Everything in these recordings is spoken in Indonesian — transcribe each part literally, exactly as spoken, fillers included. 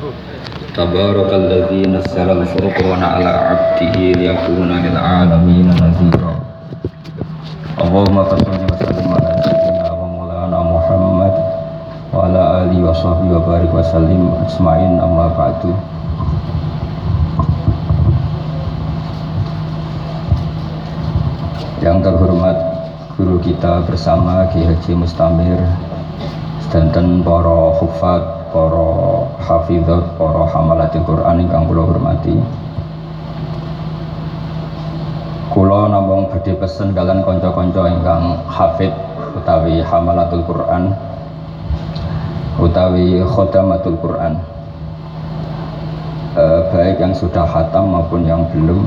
Tabarakalladzi nazzala al-furqana ala 'abdihi liyakuna lil 'alamin nadhira. Allahumma shalli wa sallim ala sayyidina wa maulana Muhammad wa ala alihi wa sahbihi wa barik wa sallim ajma'in, amma ba'du. Yang terhormat guru kita bersama Ki Haji Mustamir, sedanten para hufad, para hafizat, para hamalatil Quran ingkang kula hormati. Kula namung badhe pesen kalian kanca-kanca ingkang hafid utawi hamalatul Quran utawi khodamatul Quran, eh, baik yang sudah khatam maupun yang belum.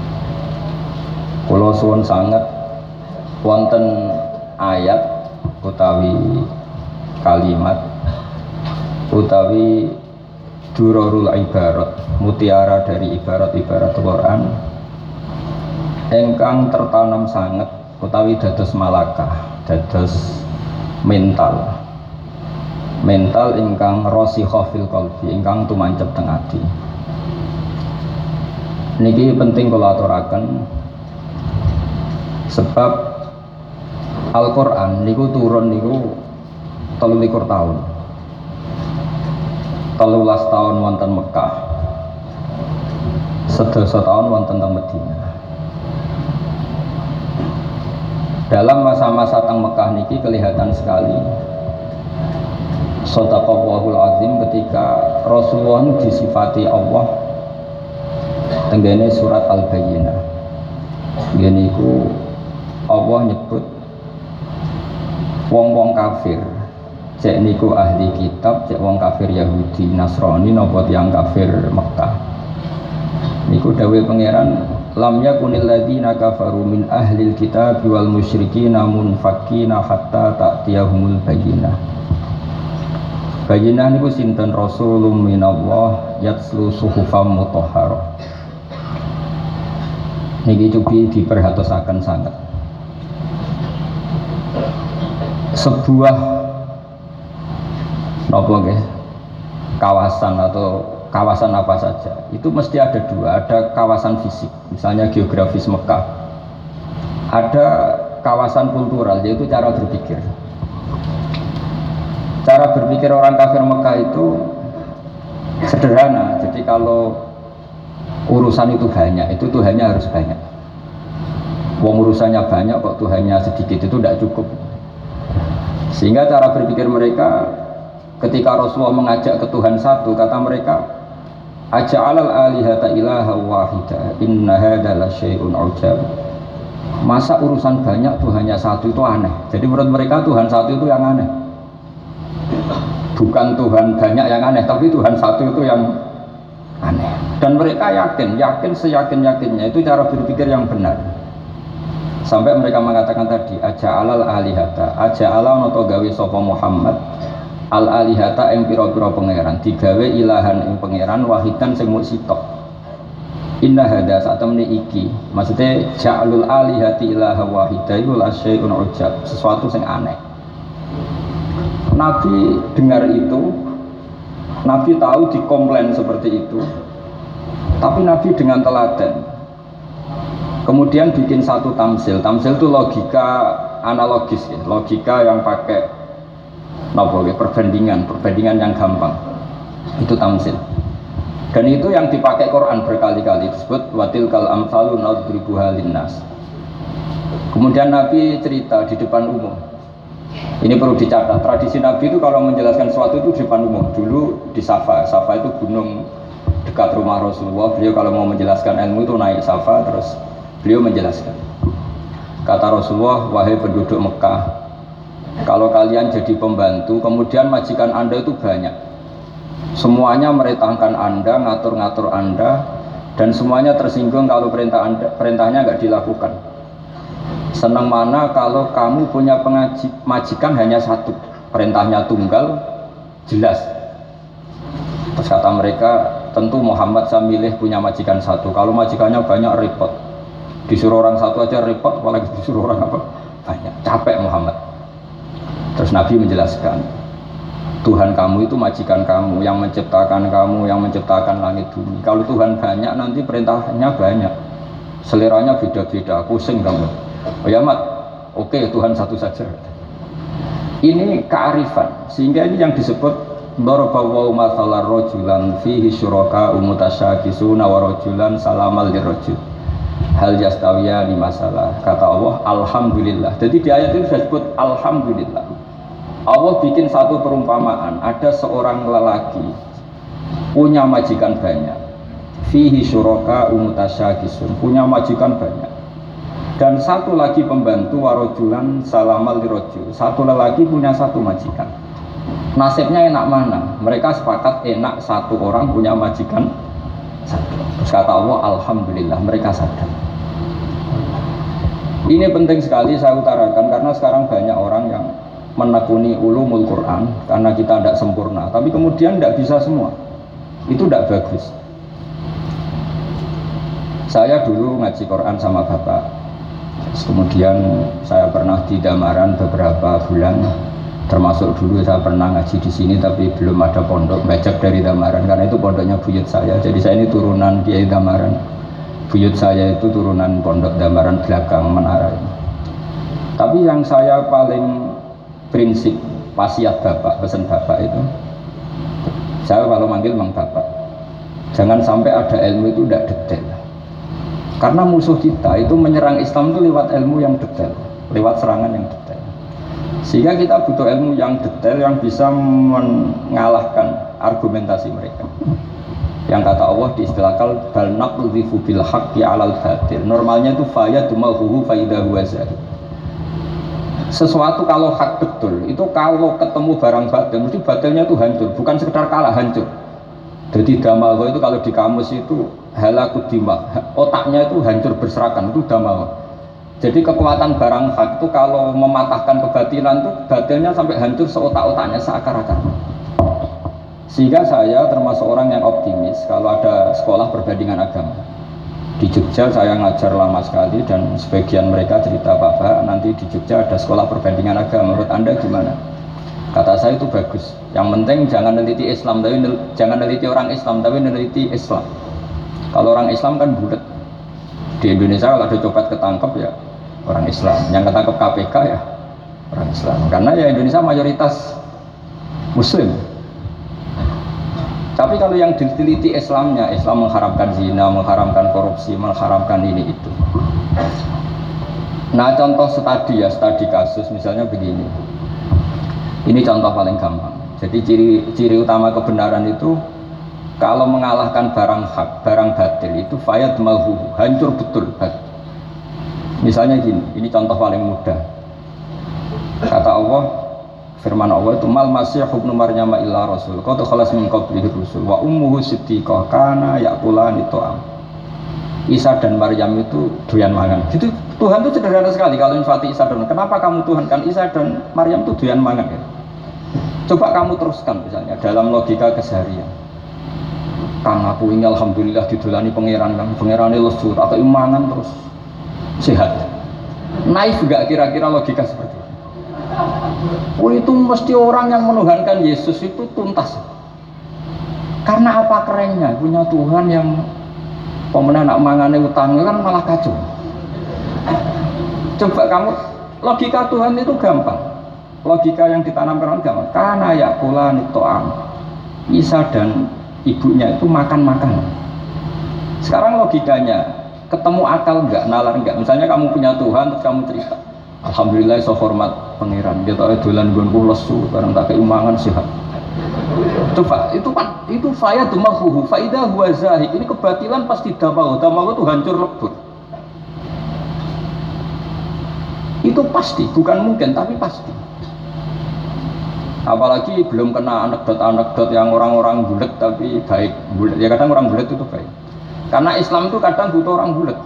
Kula suwun sanget wonten ayat utawi kalimat utawi durarul ibarat, mutiara dari ibarat-ibarat Quran ingkang tertanam sanget utawi dados malakah, dados mental mental ingkang rasikha fil qalbi, ingkang tumancep teng ati. Niki penting kula aturaken sebab Al-Quran niku turun niku telu likur tahun, telulas tahun wonten Mekah, sedasa tahun wonten teng Madinah. Dalam masa-masa teng Mekah niki kelihatan sekali Shadaqallahul Azim ketika Rasulullah disifati Allah tenggene surat Al-Bayyinah. Ngene iku Allah nyebut wong-wong kafir, cek niku ahli kitab, cek wong kafir Yahudi, Nasrani, napa tiyang kafir Mekah. Niku dawuh pangeran, lam yakunil ladzina kafaru min ahlil kitab wal musyrikin munfakina hatta ta'tiyahumul bayyinah. Bayyinah niku sinten? Rasulun minallah yatslu suhufam mutahharah. Niki cukup diperhatosaken sangat. Sebuah nopo nggih kawasan atau kawasan apa saja itu mesti ada dua, ada kawasan fisik misalnya geografis Mekah, ada kawasan kultural yaitu cara berpikir. Cara berpikir orang kafir Mekah itu sederhana, jadi kalau urusan itu banyak, itu Tuhannya harus banyak. Wong urusannya banyak kok Tuhannya sedikit, itu tidak cukup. Sehingga cara berpikir mereka ketika Rasulullah mengajak ke Tuhan satu, kata mereka, aja'alal alihata ilaha wahida inna hadza la syai'un ujab. Masa urusan banyak Tuhannya satu itu aneh. Jadi menurut mereka Tuhan satu itu yang aneh. Bukan Tuhan banyak yang aneh, tapi Tuhan satu itu yang aneh. Dan mereka yakin, yakin seyakin-yakinnya itu cara berpikir yang benar. Sampai mereka mengatakan tadi, aja'alal alihata, aja'ala noto gawe sapa Muhammad al alihata ing pira-pira pangeran, digawe ilahan ing pangeran wahidan sing mung sitok. Inna hadza satamni iki, maksudnya ja'alul alihati ilaha wahida iku la syai'un ujab, sesuatu sing aneh. Nabi dengar itu, Nabi tahu dikomplain seperti itu, tapi Nabi dengan teladan kemudian bikin satu tamsil. Tamsil itu logika analogis ya, logika yang pakai nopo ya, perbandingan, perbandingan yang gampang. Itu tamsil. Dan itu yang dipakai Quran berkali-kali, disebut watil kal amsalu nadribuha linnas. Kemudian Nabi cerita di depan umum. Ini perlu dicatat, tradisi Nabi itu kalau menjelaskan sesuatu itu di depan umum. Dulu di Safa, Safa itu gunung dekat rumah Rasulullah. Beliau kalau mau menjelaskan ilmu itu naik Safa, terus beliau menjelaskan. Kata Rasulullah, wahai penduduk Mekah, kalau kalian jadi pembantu, kemudian majikan anda itu banyak, semuanya merintahkan anda, ngatur-ngatur anda, dan semuanya tersinggung kalau perintah anda, perintahnya nggak dilakukan. Senang mana kalau kamu punya pengaji, majikan hanya satu, perintahnya tunggal, jelas. Terus kata mereka, tentu Muhammad saya milih punya majikan satu, kalau majikannya banyak repot. Disuruh orang satu aja repot, apalagi disuruh orang apa banyak, capek Muhammad. Terus Nabi menjelaskan, Tuhan kamu itu majikan kamu, yang menciptakan kamu, yang menciptakan langit bumi. Kalau Tuhan banyak nanti perintahnya banyak, seleranya beda-beda, pusing kamu. Oh ya mat, oke Tuhan satu saja. Ini kearifan, sehingga ini yang disebut daraballahu mathalan rajulan fihi syuraka mutasyakisuna wa rajulan salamal lirajul hal yastawiya di masalah. Kata Allah alhamdulillah. Jadi di ayat itu disebut alhamdulillah. Allah bikin satu perumpamaan, ada seorang lelaki punya majikan banyak, fihi syuraka umutasyakisun, punya majikan banyak, dan satu lagi pembantu warojulan salamal dirojul, satu lelaki punya satu majikan. Nasibnya enak mana? Mereka sepakat enak satu orang punya majikan satu. Terus kata Allah alhamdulillah, mereka sadar. Ini penting sekali saya utarakan karena sekarang banyak orang yang menekuni ulumul Quran karena kita tidak sempurna, tapi kemudian tidak bisa semua. Itu tidak bagus. Saya dulu ngaji Quran sama bapak, kemudian saya pernah di Damaran beberapa bulan, termasuk dulu saya pernah ngaji di sini tapi belum ada pondok, bajak dari Damaran karena itu pondoknya buyut saya. Jadi saya ini turunan Kiai Damaran, buyut saya itu turunan pondok Damaran belakang menara ini. Tapi yang saya paling prinsip wasiat bapak, pesan bapak itu, saya kalau manggil memang bapak, jangan sampai ada ilmu itu tidak detail, karena musuh kita itu menyerang Islam itu lewat ilmu yang detail, lewat serangan yang detail, sehingga kita butuh ilmu yang detail yang bisa mengalahkan argumentasi mereka. Yang kata Allah diistilahkan bal naqdhifu bil haqqi 'alal batil, normalnya itu fayadmahu fa idza huwa zahid. Sesuatu kalau hak betul, itu kalau ketemu barang batil, mesti batilnya itu hancur, bukan sekedar kalah, hancur. Jadi damawa itu kalau di kamus itu halakut dimah, otaknya itu hancur berserakan, itu damawa. Jadi kekuatan barang hak itu kalau mematahkan kebatilan itu batilnya sampai hancur seotak-otaknya, seakar-akarnya. Sehingga saya termasuk orang yang optimis kalau ada sekolah perbandingan agama. Di Jogja saya ngajar lama sekali dan sebagian mereka cerita Pak, nanti di Jogja ada sekolah perbandingan agama, menurut Anda gimana? Kata saya itu bagus, yang penting jangan meneliti Islam, tapi jangan meneliti orang Islam, tapi meneliti Islam. Kalau orang Islam kan bulat. Di Indonesia kalau ada copet ketangkep ya orang Islam, yang ketangkep K P K ya orang Islam, karena ya Indonesia mayoritas Muslim. Tapi kalau yang diteliti Islamnya, Islam mengharamkan zina, mengharamkan korupsi, mengharamkan ini itu. Nah contoh studi ya, studi kasus misalnya begini. Ini contoh paling gampang. Jadi ciri, ciri utama kebenaran itu kalau mengalahkan barang hak, barang batil itu fayad mahu, hancur betul. Misalnya gini, ini contoh paling mudah. Kata Allah, firman Allah itu mal masih ibnu maryam illa rasul qad khalas min qablihi rusul wa ummuhu siddiqah kana yaqulani ta'am. Isa dan Maryam itu doyan mangan. Itu Tuhan itu sederhana sekali kalau nyifati Isa dan kenapa kamu Tuhan kan Isa dan Maryam itu doyan mangan ya? Coba kamu teruskan misalnya dalam logika keseharian. Kang aku ini alhamdulillah didolani pangeran, kan pangerane lesu atau mangan terus sehat. Naif enggak kira-kira logika seperti itu? Oh itu mesti orang yang menuhankan Yesus itu tuntas. Karena apa kerennya punya Tuhan yang pemenang nak mangane utangnya kan malah kacau. Coba kamu logika Tuhan itu gampang. Logika yang ditanamkan gampang. Karena yakulani to'am. Isa dan ibunya itu makan-makan. Sekarang logikanya ketemu akal enggak, nalar enggak? Misalnya kamu punya Tuhan terus kamu cerita alhamdulillah so hormat pangeran, dia tahu dolan gonku lesu, barang tak keimangan sehat. Coba itu kan itu faya dumahu, faidah huwa zahid. Ini kebatilan pasti damau, damau itu hancur lebur. Itu pasti, bukan mungkin tapi pasti. Apalagi belum kena anekdot-anekdot yang orang-orang bulet tapi baik. Bulet ya kadang orang bulet itu baik. Karena Islam itu kadang butuh orang bulet.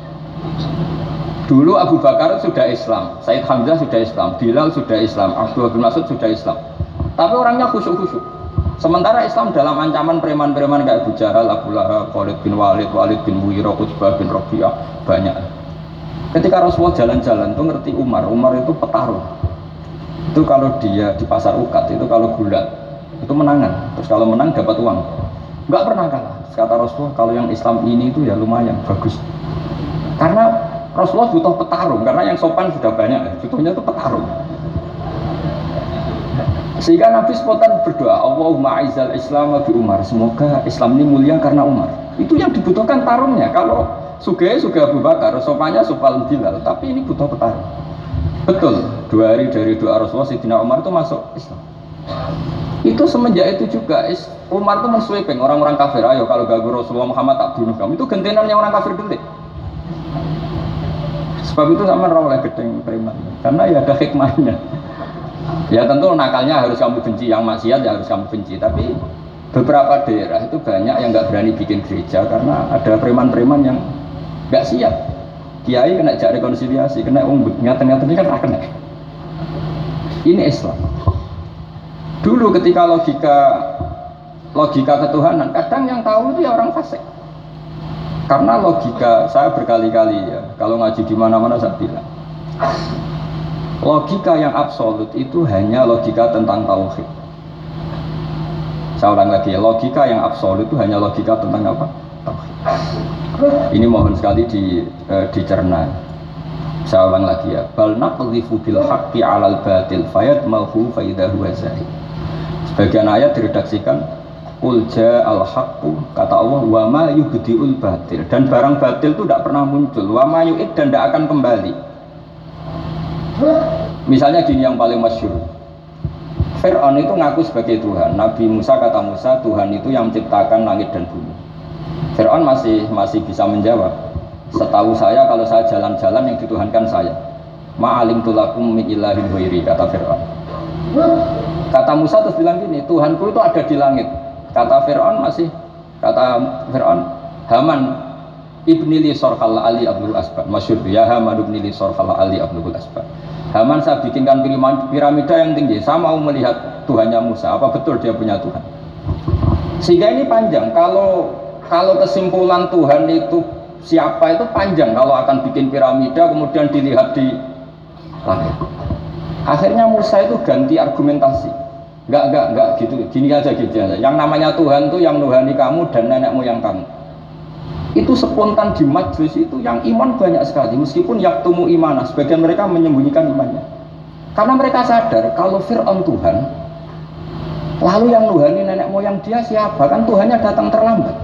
Dulu Abu Bakar sudah Islam, Said Hamzah sudah Islam, Bilal sudah Islam, Abdullah bin Mas'ud sudah Islam. Tapi orangnya khusyuk-khusyuk. Sementara Islam dalam ancaman preman-preman kayak Abu Jahal, Abu Lahab, Khalid bin Walid, Walid bin Mughirah, Utbah bin Rabi'ah, banyak. Ketika Rasulullah jalan-jalan itu ngerti Umar, Umar itu petarung. Itu kalau dia di pasar ukat itu kalau gulat itu menangan. Terus kalau menang dapat uang. Nggak pernah kalah. Kata Rasulullah, kalau yang Islam ini itu ya lumayan bagus. Karena Rasulullah butuh petarung, karena yang sopan sudah banyak, butuhnya itu petarung. Sehingga Nabi spontan berdoa, Allahumma aizal Islam bi Umar, semoga Islam ini mulia karena Umar. Itu yang dibutuhkan tarungnya. Kalau Sugih Sugih Abu Bakar, sopannya sopal Bilal, tapi ini butuh petarung. Betul, dua hari dari doa Rasulullah, Sayyidina Umar itu masuk Islam. Itu semenjak itu juga Umar itu mensweeping orang-orang kafir, ayo kalau ganggu Rasulullah Muhammad tak bunuh kamu. Itu gentenannya orang kafir dulu. Sebab itu sama oleh gedeng preman, karena ya ada hikmahnya. Ya tentu nakalnya harus kamu benci, yang maksiat ya harus kamu benci. Tapi beberapa daerah itu banyak yang nggak berani bikin gereja karena ada preman-preman yang nggak siap. Kiai kena jak rekonsiliasi, kena um, nyata-nyata ini kan tak kena. Ini Islam. Dulu ketika logika logika ketuhanan, kadang yang tahu itu ya orang fasik. Karena logika, saya berkali-kali ya, kalau ngaji di mana-mana saya bilang, logika yang absolut itu hanya logika tentang tauhid. Saya ulang lagi ya, logika yang absolut itu hanya logika tentang apa? Tauhid. Ini mohon sekali di, eh, dicerna. Saya ulang lagi ya, bal naqdhifu bil haqqi 'alal batil fayadmahu fa idza huwa zahid. Sebagian ayat diredaksikan Qul ja'al haqqu, kata Allah, wa ma yubdi'ul batil, dan barang batil itu tidak pernah muncul, wa ma yu'id, dan tidak akan kembali. Misalnya gini yang paling masyhur, Fir'aun itu ngaku sebagai Tuhan. Nabi Musa kata Musa, Tuhan itu yang menciptakan langit dan bumi. Fir'aun masih masih bisa menjawab, setahu saya kalau saya jalan-jalan yang dituhankan saya. Ma'alimtu lakum min ilahin ghairi, kata Fir'aun. Kata Musa terus bilang gini, Tuhanku itu ada di langit. Kata Fir'aun masih, kata Fir'aun, Haman ibni li sorhal ali abdul asbad, masyhur ya, Haman ibni li sorhal ali abdul asbad. Haman, saya bikinkan piramida yang tinggi, saya mau melihat Tuhannya Musa, apa betul dia punya Tuhan. Sehingga ini panjang, kalau kalau kesimpulan Tuhan itu siapa itu panjang, kalau akan bikin piramida kemudian dilihat di langit. Akhirnya Musa itu ganti argumentasi. Enggak, enggak, enggak gitu, gini aja gitu aja. Yang namanya Tuhan itu yang nuhani kamu dan nenek moyang kamu. Itu spontan di majlis itu yang iman banyak sekali, meskipun yaktumu imanah, sebagian mereka menyembunyikan imannya. Karena mereka sadar kalau Fir'aun Tuhan, lalu yang nuhani nenek moyang dia siapa? Kan Tuhannya datang terlambat.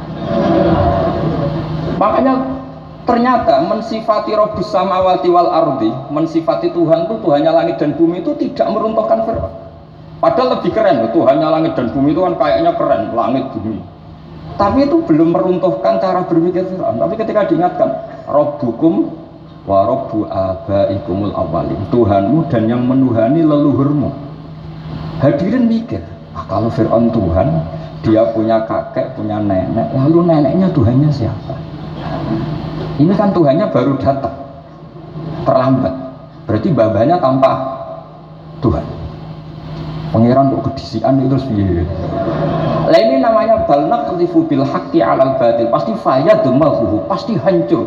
Makanya ternyata mensifati Rabbus samawati wal ardi, mensifati Tuhan itu Tuhannya langit dan bumi itu tidak meruntuhkan Fir'aun. Padahal lebih keren, Tuhannya langit dan bumi itu kan kayaknya keren, langit bumi. Tapi itu belum meruntuhkan cara berpikir Fir'aun. Tapi ketika diingatkan, Rabbukum wa Rabbu abaikumul awwalin, Tuhanmu dan yang menuhani leluhurmu. Hadirin mikir, ah, kalau Fir'aun Tuhan, dia punya kakek, punya nenek, lalu neneknya Tuhannya siapa? Ini kan Tuhannya baru datang, terlambat. Berarti babanya tanpa Tuhan. Pangeran kok kedisian itu terus piye? Lah ini namanya bal naqdhifu bil haqqi 'alal batil, pasti fayadmahu, pasti hancur.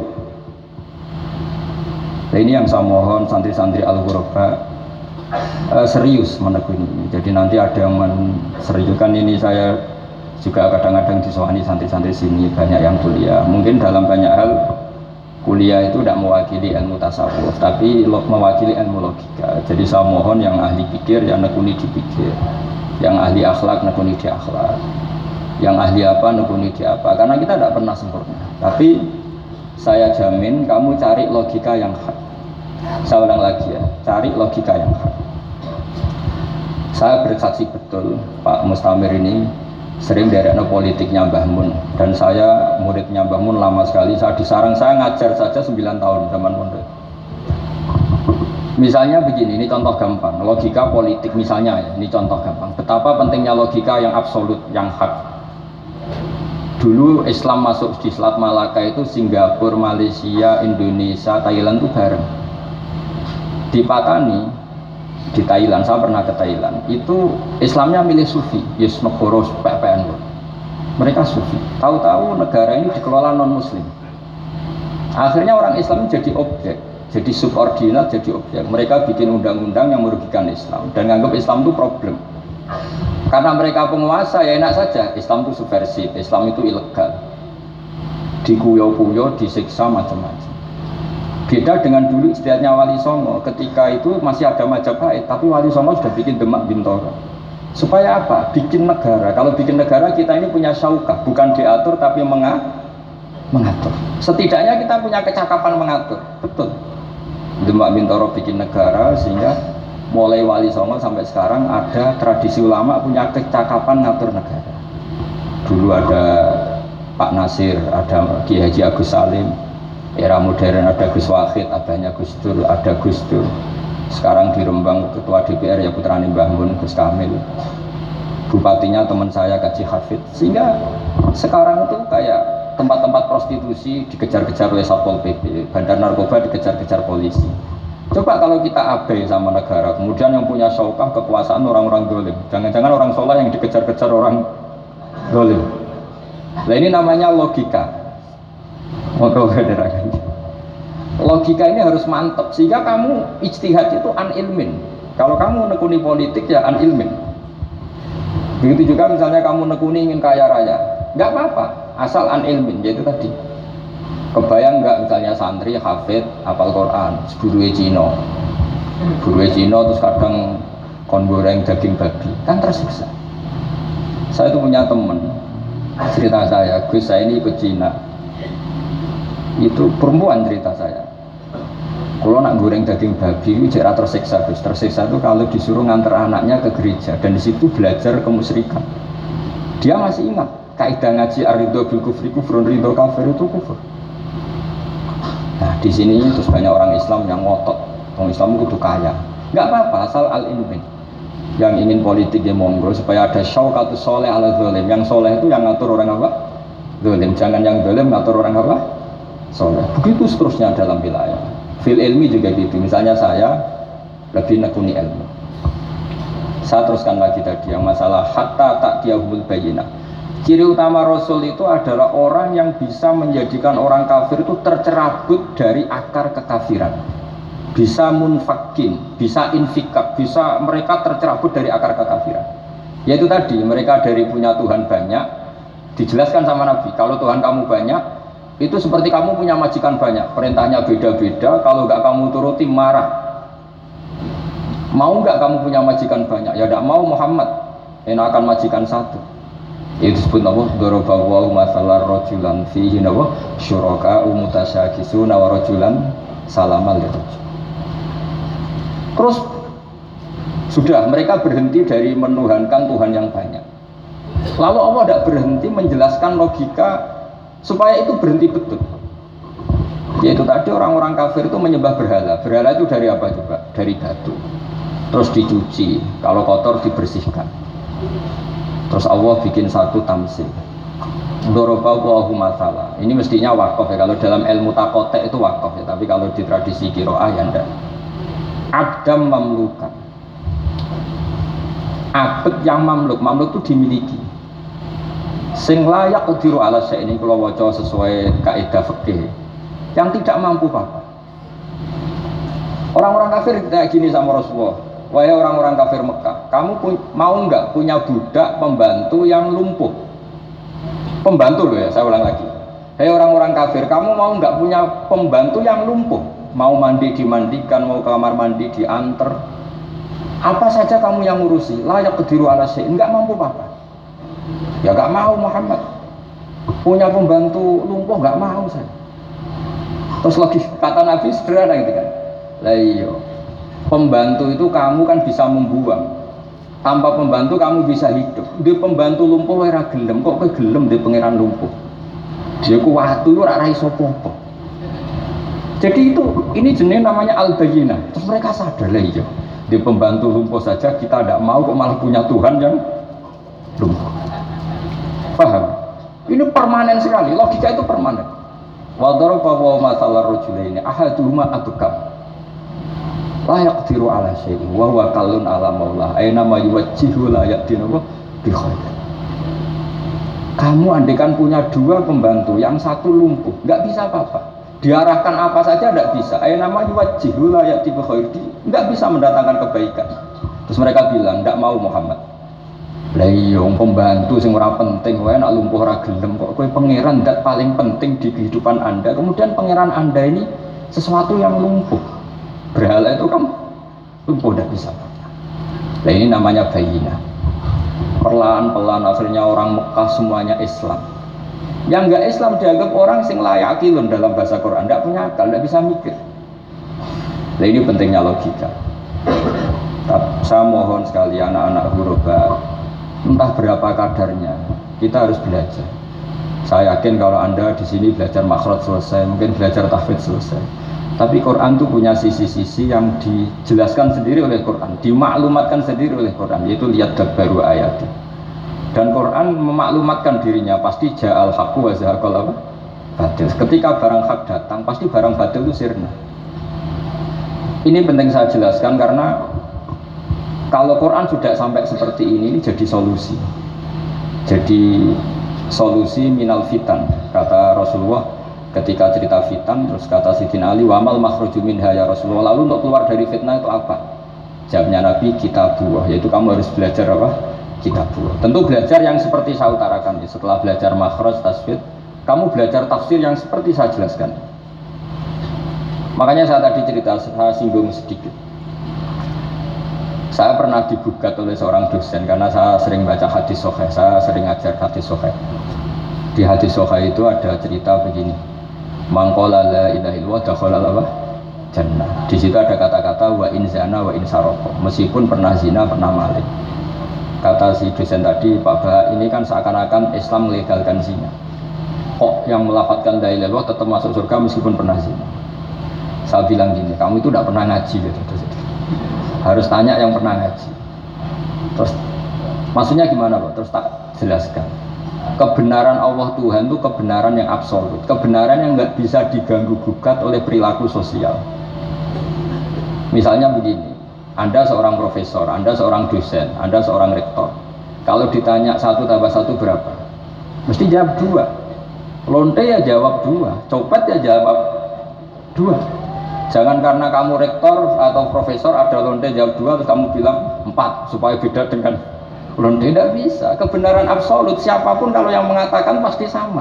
Nah ini yang saya mohon santri-santri Al-Ghuraba uh, serius menekuni ini. Jadi nanti ada yang menseriuskan ini, saya juga kadang-kadang disewani santri-santri sini banyak yang kuliah. Mungkin dalam banyak hal kuliah itu tidak mewakili ilmu tasawuf, tapi mewakili ilmu logika. Jadi saya mohon yang ahli pikir yang nekuni dipikir, yang ahli akhlak nekuni di akhlak, yang ahli apa nekuni di apa. Karena kita tidak pernah sempurna. Tapi saya jamin kamu cari logika yang hak. Saya ulang lagi ya, cari logika yang hak. Saya bersaksi betul Pak Mustamir ini sering derekno politiknya Mbah Mun, dan saya muridnya Mbah Mun lama sekali. Saya di sarang, saya ngajar saja sembilan tahun zaman pondok. Misalnya begini, ini contoh gampang, logika politik misalnya ya, ini contoh gampang. Betapa pentingnya logika yang absolut, yang hak. Dulu Islam masuk di Selat Malaka itu Singapura, Malaysia, Indonesia, Thailand itu bareng. Di Patani, di Thailand, saya pernah ke Thailand, itu Islamnya milih Sufi, yes negara P P N, mereka Sufi. Tahu-tahu negara ini dikelola non Muslim. Akhirnya orang Islam jadi objek, jadi subordinat, jadi objek. Mereka bikin undang-undang yang merugikan Islam dan menganggap Islam itu problem. Karena mereka penguasa ya enak saja. Islam itu subversif, Islam itu ilegal, dikuyo-kuyo, disiksa macam-macam. Beda dengan dulu istilahnya Wali Songo, ketika itu masih ada Majapahit, tapi Wali Songo sudah bikin Demak Bintoro. Supaya apa? Bikin negara. Kalau bikin negara kita ini punya syaukah, bukan diatur tapi menga mengatur. Setidaknya kita punya kecakapan mengatur. Betul. Demak Bintoro bikin negara sehingga mulai Wali Songo sampai sekarang ada tradisi ulama punya kecakapan ngatur negara. Dulu ada Pak Nasir, ada Ki Haji Agus Salim. Era modern ada Gus Wahid, adanya Gus Dur, ada Gus Dur. Sekarang di Rembang ketua D P R ya putrane Mbah Mun, Gus Kamil. Bupatinya teman saya Kaji Hafid. Sehingga sekarang itu kayak tempat-tempat prostitusi dikejar-kejar oleh Satpol P P, bandar narkoba dikejar-kejar polisi. Coba kalau kita abai sama negara, kemudian yang punya syaukah kekuasaan orang-orang dolim, jangan-jangan orang soleh yang dikejar-kejar orang dolim. Nah ini namanya logika. Logika ini harus mantap sehingga kamu ijtihad itu an ilmin. Kalau kamu nekuni politik ya an ilmin. Begitu juga misalnya kamu nekuni ingin kaya raya, nggak apa-apa, asal an ilmin, yaitu tadi. Kebayang nggak misalnya santri hafid hafal Quran, gurunya Cino, gurunya Cino terus kadang kon goreng daging babi, kan tersiksa. Saya itu punya teman, cerita saya, Gus saya ini ikut Cina, itu perempuan cerita saya. Kalau nak goreng daging babi itu jadi tersiksa, Gus. Tersiksa itu kalau disuruh ngantar anaknya ke gereja dan di situ belajar kemusyrikan. Dia masih ingat kaidah ngaji ar-ridho bil kufri kufrun, ridho kafir itu kufur. Nah di sini terus banyak orang Islam yang ngotot, orang Islam itu kaya, nggak apa-apa asal al ilmin. Yang ingin politik ya monggo supaya ada syaukatus soleh ala zolim. Yang soleh itu yang ngatur orang apa? Zolim. Jangan yang zolim ngatur orang apa? Soleh. Begitu seterusnya dalam wilayah. Fil ilmi juga gitu. Misalnya saya lebih nekuni ilmu. Saya teruskan lagi tadi yang masalah hatta tak diahul bayinah. Ciri utama Rasul itu adalah orang yang bisa menjadikan orang kafir itu tercerabut dari akar kekafiran, bisa munfakin, bisa infikak, bisa mereka tercerabut dari akar kekafiran. Yaitu tadi mereka dari punya Tuhan banyak, dijelaskan sama Nabi, kalau Tuhan kamu banyak, itu seperti kamu punya majikan banyak, perintahnya beda-beda, kalau nggak kamu turuti marah. Mau nggak kamu punya majikan banyak? Ya tidak mau Muhammad, enakan majikan satu. Itu disebut apa? Dorobawahu masalah rojulan fihi apa? Syuraka umutasyakisu nawarojulan salamal ya. Terus sudah mereka berhenti dari menuhankan Tuhan yang banyak. Lalu Allah tidak berhenti menjelaskan logika supaya itu berhenti betul. Yaitu tadi orang-orang kafir itu menyembah berhala. Berhala itu dari apa juga? Dari batu. Terus dicuci, kalau kotor dibersihkan. Terus Allah bikin satu tamsil. Dorobawahu masalah. Ini mestinya wakaf ya. Kalau dalam ilmu takotek itu wakaf ya. Tapi kalau di tradisi kiroah ya enggak. Abdam mamlukan. Abd yang mamluk, mamluk itu dimiliki. Sing layak udiru ala syai ini kalau waca sesuai kaidah fikih. Yang tidak mampu apa. Orang-orang kafir kayak gini sama Rasulullah. Wahai orang-orang kafir Mekah, kamu pu mau nggak punya budak pembantu yang lumpuh? Pembantu loh ya, saya ulang lagi. Hei orang-orang kafir, kamu mau nggak punya pembantu yang lumpuh? Mau mandi dimandikan, mau kamar mandi diantar, apa saja kamu yang ngurusi? Layak kediru ala syai, nggak mampu apa? Ya nggak mau Muhammad. Punya pembantu lumpuh nggak mau saya. Terus lagi kata Nabi sederhana gitu kan. Lah iya. Pembantu itu kamu kan bisa membuang. Tanpa pembantu kamu bisa hidup. Dia pembantu lumpuh ora gelem, kok kowe gelem dia pangeran lumpuh. Dia ku watu ora ra iso apa-apa. Jadi itu ini jenis namanya al-bayyinah. Terus mereka sadar lah iya. Dia pembantu lumpuh saja kita tidak mau kok malah punya Tuhan yang lumpuh. Paham? Ini permanen sekali. Logika itu permanen. Wa daraba wa masalah rajulaini ahaduhuma atukam. La yaqdiru ala syai'in wa huwa kallun ala maula aina ma yuwajjihu la ya'dinu bi khair. Kamu andaikan punya dua pembantu, yang satu lumpuh, enggak bisa apa-apa. Diarahkan apa saja enggak bisa. Aina ma yuwajjihu la ya'dinu bi khair. Enggak bisa mendatangkan kebaikan. Terus mereka bilang, enggak mau Muhammad. Lah iya pembantu sing ora penting wae nak lumpuh ora gelem kok kowe pangeran dat paling penting di kehidupan Anda. Kemudian pangeran Anda ini sesuatu yang lumpuh. Berhala itu kan lumpuh tidak bisa. Nah ini namanya bayina. Perlahan-pelan akhirnya orang Mekah semuanya Islam. Yang enggak Islam dianggap orang sing layak akilun dalam bahasa Quran, tidak punya akal, tidak bisa mikir. Nah ini pentingnya logika. Saya mohon sekali anak-anak hurufar, entah berapa kadarnya, kita harus belajar. Saya yakin kalau Anda di sini belajar makhraj selesai, mungkin belajar tahfidz selesai. Tapi Quran itu punya sisi-sisi yang dijelaskan sendiri oleh Quran, dimaklumatkan sendiri oleh Quran, yaitu lihat baru ayat. Dan Quran memaklumatkan dirinya, pasti ja'al haqqu wa zahaqal apa? Batil. Ketika barang hak datang, pasti barang batil itu sirna. Ini penting saya jelaskan karena kalau Quran sudah sampai seperti ini, ini jadi solusi. Jadi solusi minal fitan, kata Rasulullah. Ketika cerita fitan, terus kata Sidin Ali, wamal makhruju minha ya Rasulullah, lalu untuk keluar dari fitnah itu apa? Jawabnya Nabi, kitabullah, yaitu kamu harus belajar apa? Kitabullah. Tentu belajar yang seperti saya utarakan, ya. Setelah belajar makhraj, tasfid, kamu belajar tafsir yang seperti saya jelaskan. Makanya saya tadi cerita, saya singgung sedikit. Saya pernah digugat oleh seorang dosen, karena saya sering baca hadis sahih, saya sering ngajar hadis sahih. Di hadis sahih itu ada cerita begini. Mangkola la ilaha illallah dakhala apa? Jannah. Di situ ada kata-kata wa in zana wa in sarqa. Meskipun pernah zina, pernah maling. Kata si dosen tadi, Pak Bah, ini kan seakan-akan Islam melegalkan zina. Kok yang melafadzkan la ilaha illallah tetap masuk surga meskipun pernah zina? Saya bilang gini, kamu itu tidak pernah ngaji gitu. Harus tanya yang pernah ngaji. Terus maksudnya gimana, Pak? Terus tak jelaskan. Kebenaran Allah Tuhan itu kebenaran yang absolut, kebenaran yang nggak bisa diganggu gugat oleh perilaku sosial. Misalnya begini, Anda seorang profesor, Anda seorang dosen, Anda seorang rektor. Kalau ditanya satu tambah satu berapa? Mesti jawab dua. Lonte ya jawab dua, copet ya jawab dua. Jangan karena kamu rektor atau profesor ada lonte jawab dua, terus kamu bilang empat supaya beda dengan belum. Tidak bisa, kebenaran absolut siapapun kalau yang mengatakan pasti sama.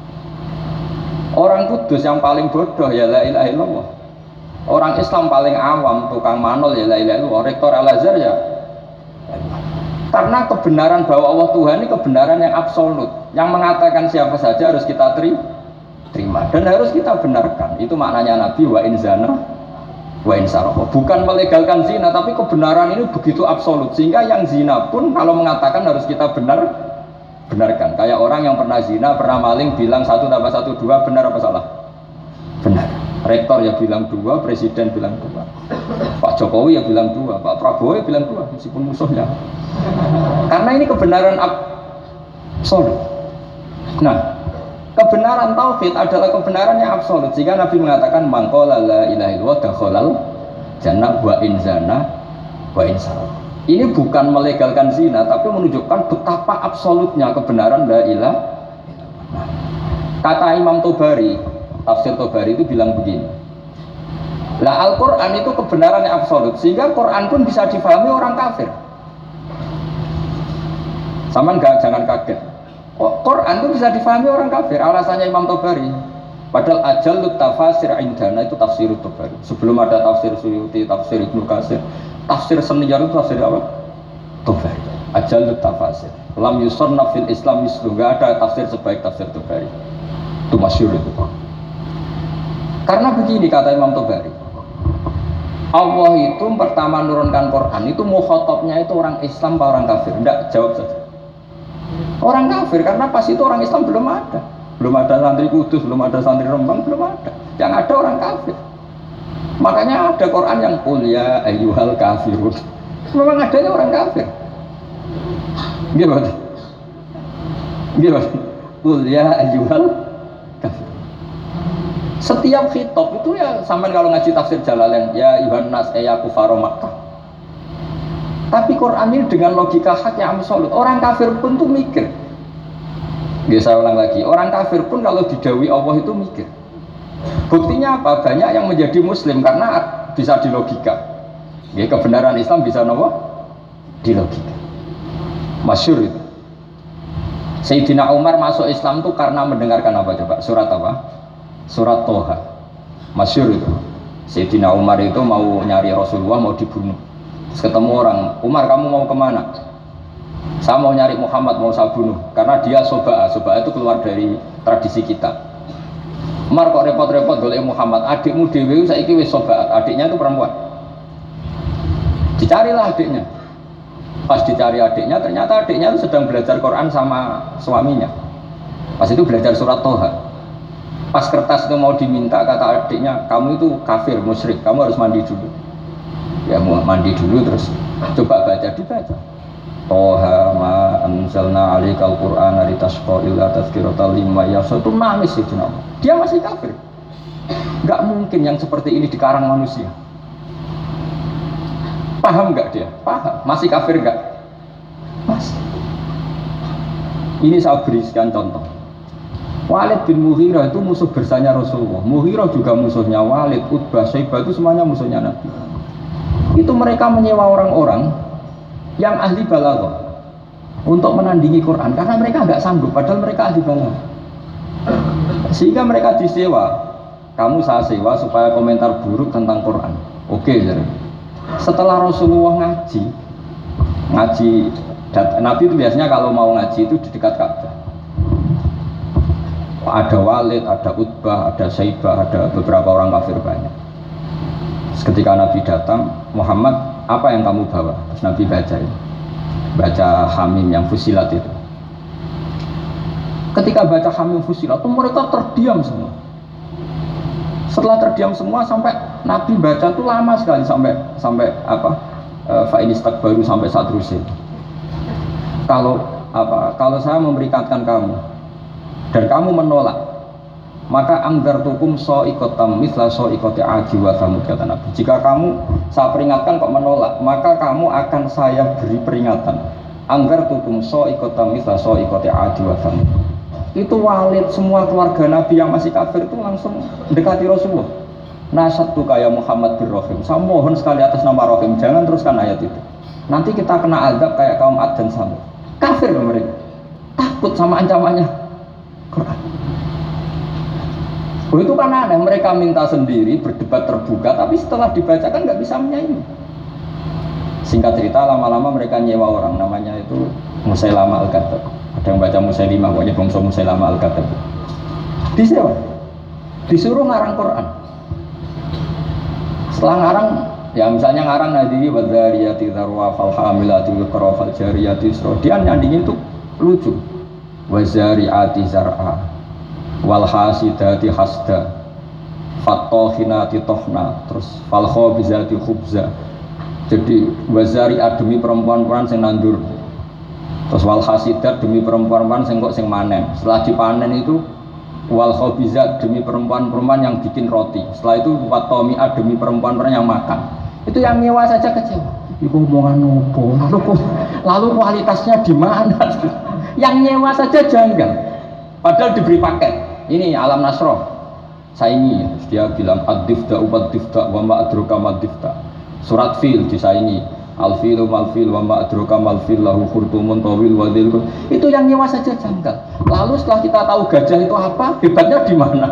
Orang kudus yang paling bodoh ya la ilaha illallah. Orang Islam paling awam, tukang manol ya la ilaha illallah. Rektor Al-Azhar ya. Karena kebenaran bahwa Allah Tuhan ini kebenaran yang absolut. Yang mengatakan siapa saja harus kita terima dan harus kita benarkan. Itu maknanya Nabi wa in zana wa in sarqa. Bukan melegalkan zina, tapi kebenaran ini begitu absolut sehingga yang zina pun kalau mengatakan harus kita benar benarkan. Kayak orang yang pernah zina, pernah maling bilang satu tambah satu dua, benar apa salah? Benar. Rektor ya bilang dua, presiden bilang dua, Pak Jokowi ya bilang dua, Pak Prabowo ya bilang dua, meskipun musuhnya. Karena ini kebenaran absolut. Nah, kebenaran tauhid adalah kebenaran yang absolut. Jika Nabi mengatakan mangkola la ilaha illallah dakhalal jannah wa in zana wa in sarqa. Ini bukan melegalkan zina, tapi menunjukkan betapa absolutnya kebenaran la ilaha illallah. Kata Imam Tobari, tafsir Tobari itu bilang begini. Lah Al-Qur'an itu kebenaran yang absolut, sehingga Quran pun bisa difahami orang kafir. Sama enggak, jangan kaget. Quran itu bisa difahami orang kafir, alasannya Imam Tobari. Padahal ajallut tafasir indana itu tafsir Tobari. Sebelum ada tafsir Suyuti, tafsir Ibnu Katsir, tafsir senior itu tafsir apa? Tobari. Ajallut tafasir. Lam yusannaf fil Islam mislu, enggak ada tafsir sebaik tafsir Tobari. Itu masyhur itu. Karena begini kata Imam Tobari. Allah itu pertama menurunkan Quran itu mukhatabnya itu orang Islam atau orang kafir? Enggak, jawab saja. Orang kafir, karena pas itu orang Islam belum ada. Belum ada santri Kudus, belum ada santri Rembang, belum ada. Yang ada orang kafir. Makanya ada Quran yang qul ya ayyuhal kafirun. Memang adanya orang kafir. Gimana? Gimana? Qul ya ayyuhal kafir. Setiap khitab itu ya sampai kalau ngaji tafsir Jalalain, ya ayyuhan nas ya kufar Makkah. Tapi Quran ini dengan logika hak yang absolut. Orang kafir pun tuh mikir. Nggih, saya ulang lagi. Orang kafir pun kalau didhawuhi Allah itu mikir. Buktinya apa? Banyak yang menjadi muslim karena bisa dilogika. Nggih, kebenaran Islam bisa nopo? Dilogika. Masyhur itu. Sayyidina Umar masuk Islam tuh karena mendengarkan apa coba? Surat apa? Surat Toha. Masyhur itu. Sayyidina Umar itu mau nyari Rasulullah, mau dibunuh. Terus ketemu orang, Umar kamu mau kemana? Saya mau nyari Muhammad, mau saya bunuh. Karena dia soba'a, soba'a itu keluar dari tradisi kita. Umar kok repot-repot golek Muhammad, adikmu dewi saiki wis soba'a, adiknya itu perempuan. Dicarilah adiknya. Pas dicari adiknya, ternyata adiknya itu sedang belajar Quran sama suaminya. Pas itu belajar surat Toha. Pas kertas itu mau diminta, kata adiknya, kamu itu kafir, musyrik, kamu harus mandi dulu. Ya mau mandi dulu terus coba baca, dibaca. Toha ma anzalna alaikal Qur'ana litasqa illa tazkiratal liman yakhsha. Itu nangis itu nama. Dia masih kafir. Enggak mungkin yang seperti ini dikarang manusia. Paham enggak dia? Paham. Masih kafir enggak? Masih. Ini saya beri sekian contoh. Walid bin Mughirah itu musuh bersanya Rasulullah. Mughirah juga musuhnya Walid, Utbah, Syaibah itu semuanya musuhnya Nabi. Itu mereka menyewa orang-orang yang ahli balaghah untuk menandingi Quran karena mereka nggak sanggup, padahal mereka ahli balaghah. Sehingga mereka disewa. Kamu saya sewa supaya komentar buruk tentang Quran. Oke, jadi. Setelah Rasulullah ngaji, ngaji Nabi itu biasanya kalau mau ngaji itu di dekat Ka'bah. Ada Walid, ada Utbah, ada Syaibah, ada beberapa orang kafir banyak. Terus ketika Nabi datang, Muhammad, apa yang kamu bawa? Terus Nabi baca itu, baca Hamim yang Fusilat itu. Ketika baca Hamim Fusilat itu mereka terdiam semua. Setelah terdiam semua sampai Nabi baca itu lama sekali sampai sampai apa? Fa'inistak baru sampai Satrusin. Kalau apa? Kalau saya memberikan kamu dan kamu menolak, maka angdartukum so'ikotam misla so'ikoti aji wa samud, kata Nabi. Jika kamu saya peringatkan kok menolak, maka kamu akan saya beri peringatan. Angdartukum so'ikotam misla so'ikoti aji wa samud. Itu Walid, semua keluarga Nabi yang masih kafir itu langsung dekati Rasulullah. Nasattu kaya Muhammad bin Rahim, saya mohon sekali atas nama Rahim, jangan teruskan ayat itu. Nanti kita kena azab kayak kaum Ad dan Samud. Kafir mereka, takut sama ancamannya Quran. Oh, itu kan aneh, mereka minta sendiri, berdebat terbuka, tapi setelah dibacakan nggak bisa menyaingi. Singkat cerita, lama-lama mereka nyewa orang, namanya itu Musailama Al-Kadzdzab. Ada yang baca Musailimah, pokoknya bangsa Musailama Al-Kadzdzab. Disewa, disuruh ngarang Quran. Setelah ngarang, ya misalnya ngarang nadiri wadzariyati dzarwa fal hamilati wiqra fal jariyati isra. Dia nyandingin itu lucu. Wazari'ati zar'a wal hasidati hasda fattohinati tohna, terus fal khobizati khubza. Jadi wazari'at demi perempuan-perempuan yang nandur, terus wal hasidat demi perempuan-perempuan yang kok yang manen. Setelah dipanen itu wal khobizat demi perempuan-perempuan yang bikin roti. Setelah itu fattomi'at demi perempuan-perempuan yang makan. Itu yang nyewa saja kecewa. Iku omongan nopo? Lalu, lalu kualitasnya di mana? Yang nyewa saja janggal, padahal diberi paket. Ini Alam Nasroh saingi, dia bilang ad-difda ubad-difda wa ma'adruka mad-difda. Surat Fil disaingi, al-filu mal-fil wa ma'adruka mal-fil lahu khurtumun tawil wa dhil. Itu yang nyewa saja janggal. Lalu setelah kita tahu gajah itu apa, hebatnya di mana?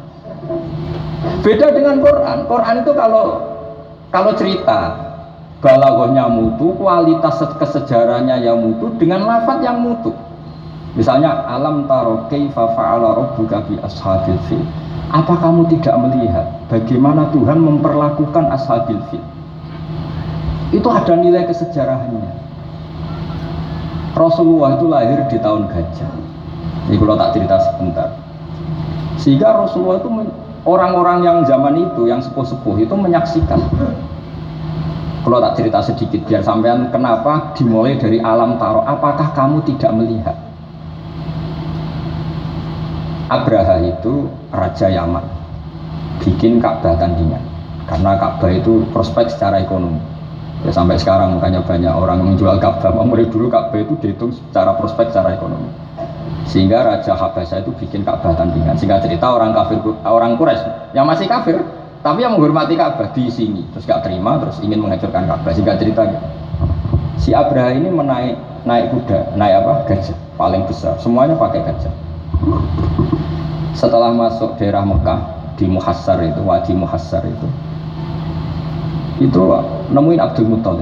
Beda dengan Quran. Quran itu kalau kalau cerita balaghahnya mutu, kualitas kesejarahnya yang mutu dengan lafaz yang mutu. Misalnya alam taro kaifa fa'ala rabbuka bi ashabil fil. Apa kamu tidak melihat bagaimana Tuhan memperlakukan ashabil fil? Itu ada nilai kesejarahannya. Rasulullah itu lahir di tahun gajah. Ini kalau tak cerita sebentar. Sehingga Rasulullah itu orang-orang yang zaman itu, yang sepuh-sepuh itu menyaksikan. Kalau tak cerita sedikit biar sampean kenapa dimulai dari alam taro. Apakah kamu tidak melihat? Abraha itu raja Yaman, bikin Ka'bah tandingan karena Ka'bah itu prospek secara ekonomi. Ya sampai sekarang makanya banyak orang menjual Ka'bah. Mulai dulu Ka'bah itu dihitung secara prospek secara ekonomi. Sehingga raja Habasyah itu bikin Ka'bah tandingan. Sehingga cerita orang kafir, orang Quraisy yang masih kafir tapi yang menghormati Ka'bah di sini terus gak terima, terus ingin menghancurkan Ka'bah. Sehingga ceritanya si Abraha ini menaik naik kuda, naik apa? Gajah, paling besar. Semuanya pakai gajah. Setelah masuk daerah Mekah di Muhassar itu, Wadi Muhassar itu, itu nemuin Abdul Muthalib.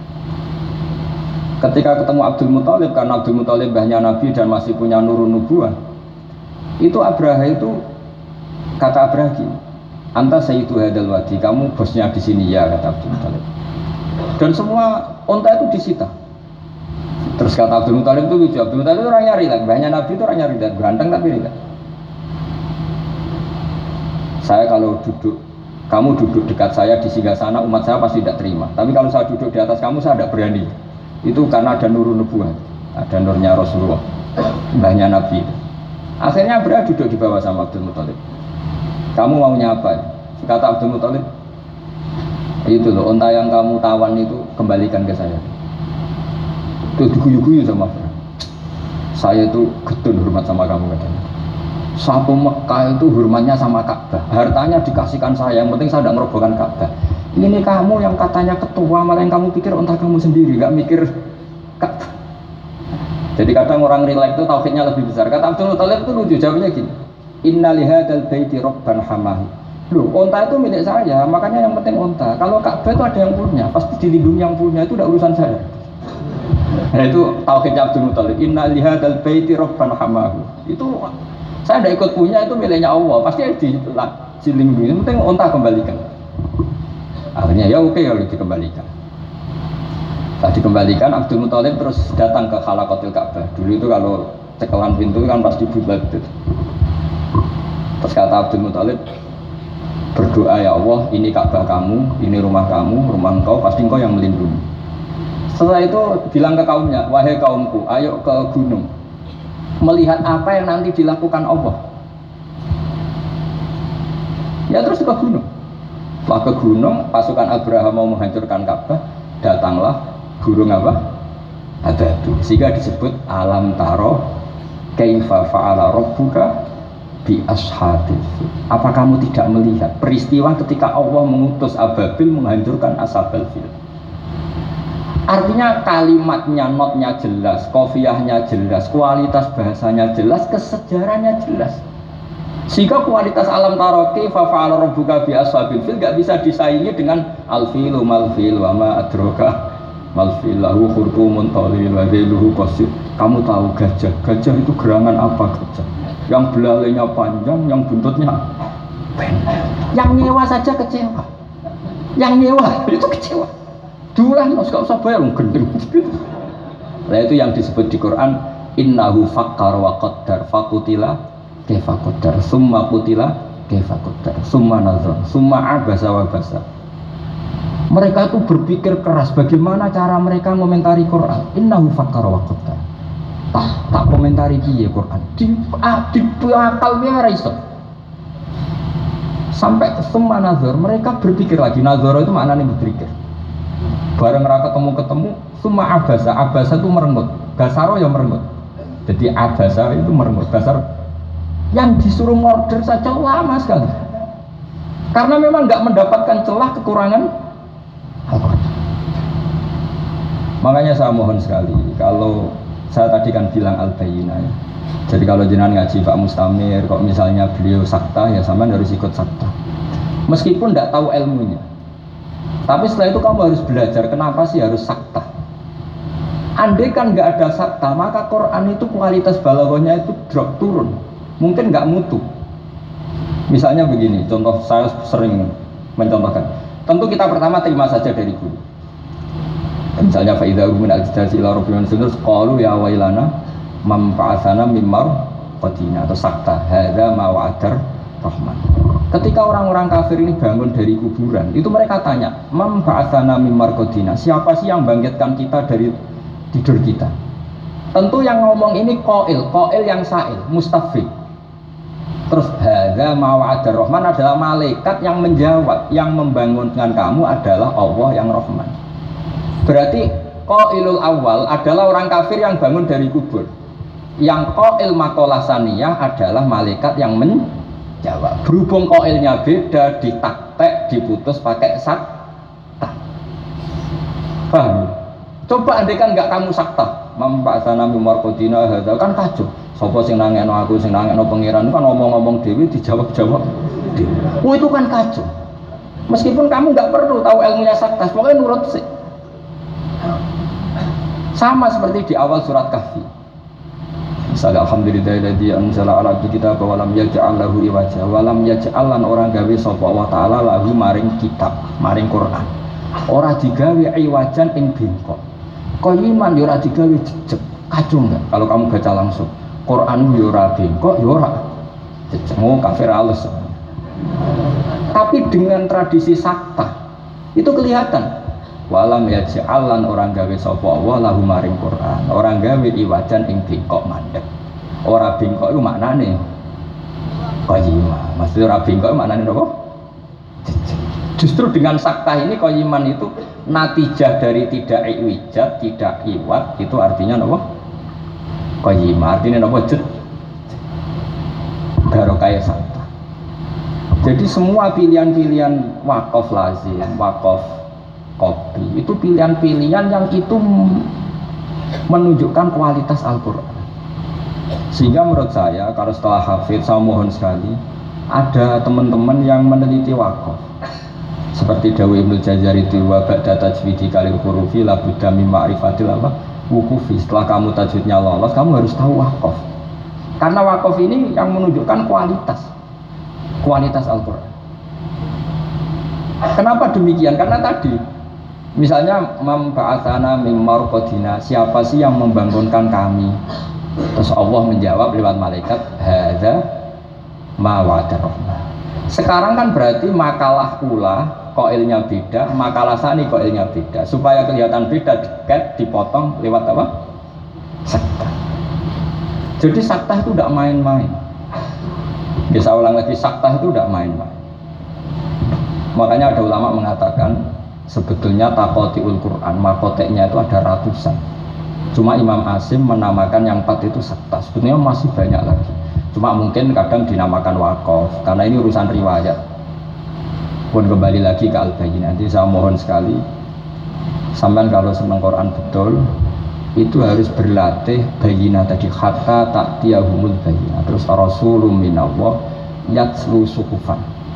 Ketika ketemu Abdul Muthalib, karena Abdul Muthalib mbahnya Nabi dan masih punya nurun nubuwah, itu Abraha itu kata Abraha gini, anta sayyidu hadal wadi, kamu bosnya di sini ya, kata Abdul Muthalib. Dan semua onta itu disita. Terus kata Abdul Muthalib itu lucu, Abdul Muthalib itu orang nyari lah, mbahnya Nabi itu orang nyari lah, ganteng tapi rilek. Saya kalau duduk, kamu duduk dekat saya di singgasana, umat saya pasti tidak terima. Tapi kalau saya duduk di atas kamu, saya tidak berani. Itu karena ada nurun nubuwah, ada nurnya Rasulullah, mbahnya Nabi. Akhirnya Abraha duduk di bawah sama Abdul Muthalib. Kamu maunya apa? Kata Abdul Muthalib, itu loh, unta yang kamu tawan itu kembalikan ke saya. Itu diguyu-guyu sama Abraha. Saya itu getun hormat sama kamu katanya. Satu Mekah itu hormatnya sama Ka'bah, hartanya dikasihkan saya, yang penting saya tidak merobohkan Ka'bah. Ini kamu yang katanya ketua, malah yang kamu pikir unta kamu sendiri, gak mikir Ka'bah. Jadi kadang orang relax itu tauhidnya lebih besar. Kata Abdul Muthalib itu lucu, jawabnya gini, inna lihadal baiti robban hamahi. Loh, unta itu milik saya, makanya yang penting unta. Kalau Ka'bah itu ada yang punya, pasti dilindungi yang punya, itu tidak urusan saya. Nah itu tauhidnya Abdul Muthalib, inna lihadal baiti robban hamahu. Itu saya tidak ikut punya, itu miliknya Allah, pasti dilindungi, yang penting unta kembalikan. Akhirnya ya oke kalau dikembalikan. Setelah dikembalikan, Abdul Muthalib terus datang ke Halaqatil Ka'bah. Dulu itu kalau cekelan pintu kan pasti bulat gitu. Terus kata Abdul Muthalib, berdoa ya Allah, ini Ka'bah kamu, ini rumah kamu, rumah engkau, pasti engkau yang melindungi. Setelah itu bilang ke kaumnya, wahai kaumku, ayo ke gunung, melihat apa yang nanti dilakukan Allah. Ya terus ke gunung. Setelah ke gunung, pasukan Abraha mau menghancurkan Ka'bah, datanglah burung apa? Adadu. Sehingga disebut alam taro kaifa fa'ala rabbuka bi ashabil fil. Apa kamu tidak melihat peristiwa ketika Allah mengutus ababil menghancurkan ashabil fil? Artinya kalimatnya, notnya jelas, kofiyahnya jelas, kualitas bahasanya jelas, kesejarahnya jelas. Sehingga kualitas alam taroki fa'ala rabbuka bi ashabil fil gak bisa disaingi dengan al-filu mal-fil wa ma adroka mal-fil lahu khurtumun talil wa dhailuhu qasir. Kamu tahu gajah, gajah itu gerangan apa gajah? Yang belalainya panjang, yang buntutnya pendek. Yang nyewa saja kecewa. Yang nyewa itu kecewa. Dulan, gak usah bayar, gendeng. Nah itu yang disebut di Quran, innahu fakkar wa qaddar fakutila kaifa qaddar summa kutila kaifa qaddar summa nazar summa abasa wa basa. Mereka itu berpikir keras bagaimana cara mereka komentari Quran. Innahu fakkar wa qaddar. Tak tak komentari piye Quran. Di ah, di akalnya ora iso. Sampai summa nazar, mereka berpikir lagi. Nazar itu maknanya berpikir. Bareng raka ketemu-ketemu, semua abasa, abasa itu merengut, basaro yang merengut. Jadi abasa itu merengut, basar. Yang disuruh order saja lama sekali. Karena memang nggak mendapatkan celah kekurangan Al-Quran. Makanya saya mohon sekali, kalau saya tadi kan bilang al-bayyinah ya. Jadi kalau jenengan ngaji Pak Mustamir, kok misalnya beliau sakta, ya sama harus ikut sakta. Meskipun tidak tahu ilmunya. Tapi setelah itu kamu harus belajar kenapa sih harus sakta. Andai kan nggak ada sakta, maka Quran itu kualitas balaghahnya itu drop turun, mungkin nggak mutu. Misalnya begini, contoh saya sering mencontohkan. Tentu kita pertama terima saja dari guru. Misalnya faidah min al-jidasi ila rabbina sunus qalu ya wailana man ba'atsana mimmar qadina atau sakta hadza ma wa'adar rahman. Ketika orang-orang kafir ini bangun dari kuburan, itu mereka tanya, "Mam ba'atsana mim marqadina?" Siapa sih yang bangkitkan kita dari tidur kita? Tentu yang ngomong ini qail, qail yang sa'il, mustafid. Terus hadza ma wa'adar rahman adalah malaikat yang menjawab, yang membangunkan kamu adalah Allah yang Rahman. Berarti qailul awal adalah orang kafir yang bangun dari kubur. Yang qail maqalah saniyah adalah malaikat yang men jawab. Berhubung koilnya beda, ditaktek, diputus pakai sakta. Paham? Coba andai kan nggak kamu sakta, Mampak sana mimar kodina hadza kan kacau. Sapa sing nangekno aku sing nangekno pangeran kan ngomong-ngomong dhewe dijawab-jawab. Oh itu kan kacau. Meskipun kamu nggak perlu tahu ilmunya saktas, pokoknya nurut sih. Sama seperti di awal surat Kahfi. Misalnya alhamdulillahilladzi anzala ala kita bahwa lam yaj'al lahu iwaja wa lam yaj'al lan orang gawe sapa Allah taala lahu maring kitab, maring Quran. Ora digawe iwajan ing bengkok. Qayiman yo ora digawe jejeg. Kacau enggak kalau kamu baca langsung. Quran yo ora bengkok yo ora jejeg. Mau kafir halus. Tapi dengan tradisi sakta itu kelihatan. Walam yaj'alan orang gawe sapa Allah lahu maring Quran. Orang gawe iwajan ing bengkok mandek. Ora bengkok iku maknane qayyimah. Maksud ora bengkok maknane apa? Justru dengan sakta ini qayyiman itu natijah dari tidak iwijat, tidak iwat, itu artinya apa? Qayyimah. Artinya apa? Jet. Barokah sakta. Jadi semua pilihan-pilihan wakaf lazim, wakaf kopi itu pilihan-pilihan yang itu menunjukkan kualitas Al-Quran. Sehingga menurut saya kalau setelah hafid saya mohon sekali ada teman-teman yang meneliti wakaf seperti Dawi Ibnu Jazari itu wa ba'da tajwidi kalil hurufi la budda min ma'rifatil apa wukufi. Setelah kamu tajwidnya lolos kamu harus tahu wakaf, karena wakaf ini yang menunjukkan kualitas kualitas Al-Quran. Kenapa demikian? Karena tadi misalnya memba'atsana mim marqadina, siapa sih yang membangunkan kami? Terus Allah menjawab lewat malaikat, hadza ma wa'ada rahman. Sekarang kan berarti makalah ula qailnya beda, makalah sani qailnya beda. Supaya kelihatan beda dekat dipotong lewat apa? Sakta. Jadi sakta itu tidak main-main. Bisa ulang lagi, sakta itu tidak main-main. Makanya ada ulama mengatakan sebetulnya takotiul Quran, makoteknya itu ada ratusan. Cuma Imam Asim menamakan yang empat itu sakta. Sebetulnya masih banyak lagi. Cuma mungkin kadang dinamakan wakaf karena ini urusan riwayat. Pun kembali lagi ke Al-Bayyinah. Nanti saya mohon sekali, sampean kalau senang Quran betul, itu harus berlatih bayyinah tadi, hatta ta'tiyahumul bayyinah. Terus Rasulun minallah yatslu suhufan.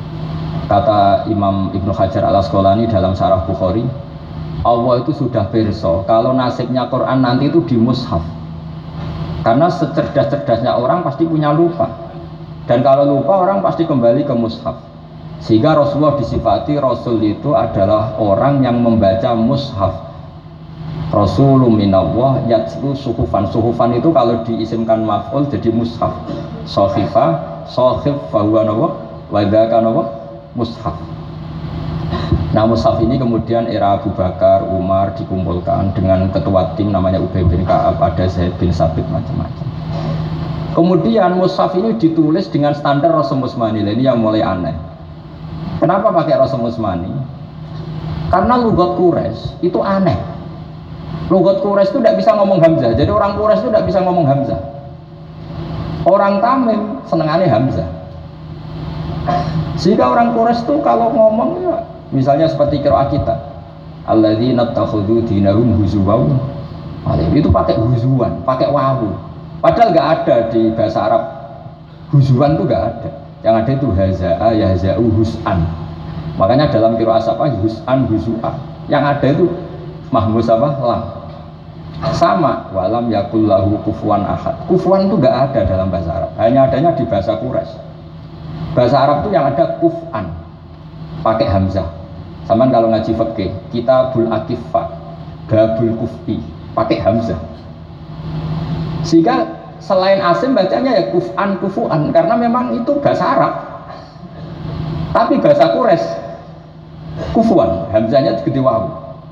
Kata Imam Ibnu Hajar Al-Asqalani dalam Syarah Bukhari, Allah itu sudah pirsa kalau nasibnya Quran nanti itu di mushaf. Karena secerdas-cerdasnya orang pasti punya lupa. Dan kalau lupa orang pasti kembali ke mushaf. Sehingga Rasulullah disifati Rasul itu adalah orang yang membaca mushaf. Rasulun minallah yatslu suhufan. Suhufan itu kalau diisimkan maf'ul jadi mushaf. Sohifa, sohif, fahuwa nawa, wadaka nawa, mushaf. Nah mushaf ini kemudian era Abu Bakar, Umar dikumpulkan dengan ketua tim namanya Ubay bin Ka'ab, ada Zaid bin Sabit, macam-macam. Kemudian mushaf ini ditulis dengan standar Rasul Musmani. Ini yang mulai aneh. Kenapa pakai Rasul Musmani? Karena lugat Quraisy itu aneh. Lugat Quraisy itu tidak bisa ngomong Hamzah. Jadi orang Quraisy itu tidak bisa ngomong Hamzah. Orang Tamim senengannya Hamzah. Sehingga orang Quraisy itu kalau ngomong ya, misalnya seperti qiraat kita, alladzina takhudhu dinahum huzuwan, itu pakai huzuwan, pakai wawu. Padahal nggak ada di bahasa Arab huzuwan itu nggak ada. Yang ada itu haza'a, yahza'u, hus'an. Makanya dalam qiraat apa hus'an, huzu'ah. Yang ada itu mahmus apa? Lam. Sama, walam yakul lahu kufuwan ahad. Kufuwan itu nggak ada dalam bahasa Arab. Hanya adanya di bahasa Quraisy. Bahasa Arab itu yang ada kuf'an, pakai hamzah. Sama kalau ngaji fikih, kitabul akifah, babul kufi, pakai hamzah. Sehingga selain Asim bacanya ya kuf'an, kufu'an, karena memang itu bahasa Arab. Tapi bahasa Quraisy kufu'an, hamzahnya gede wawu.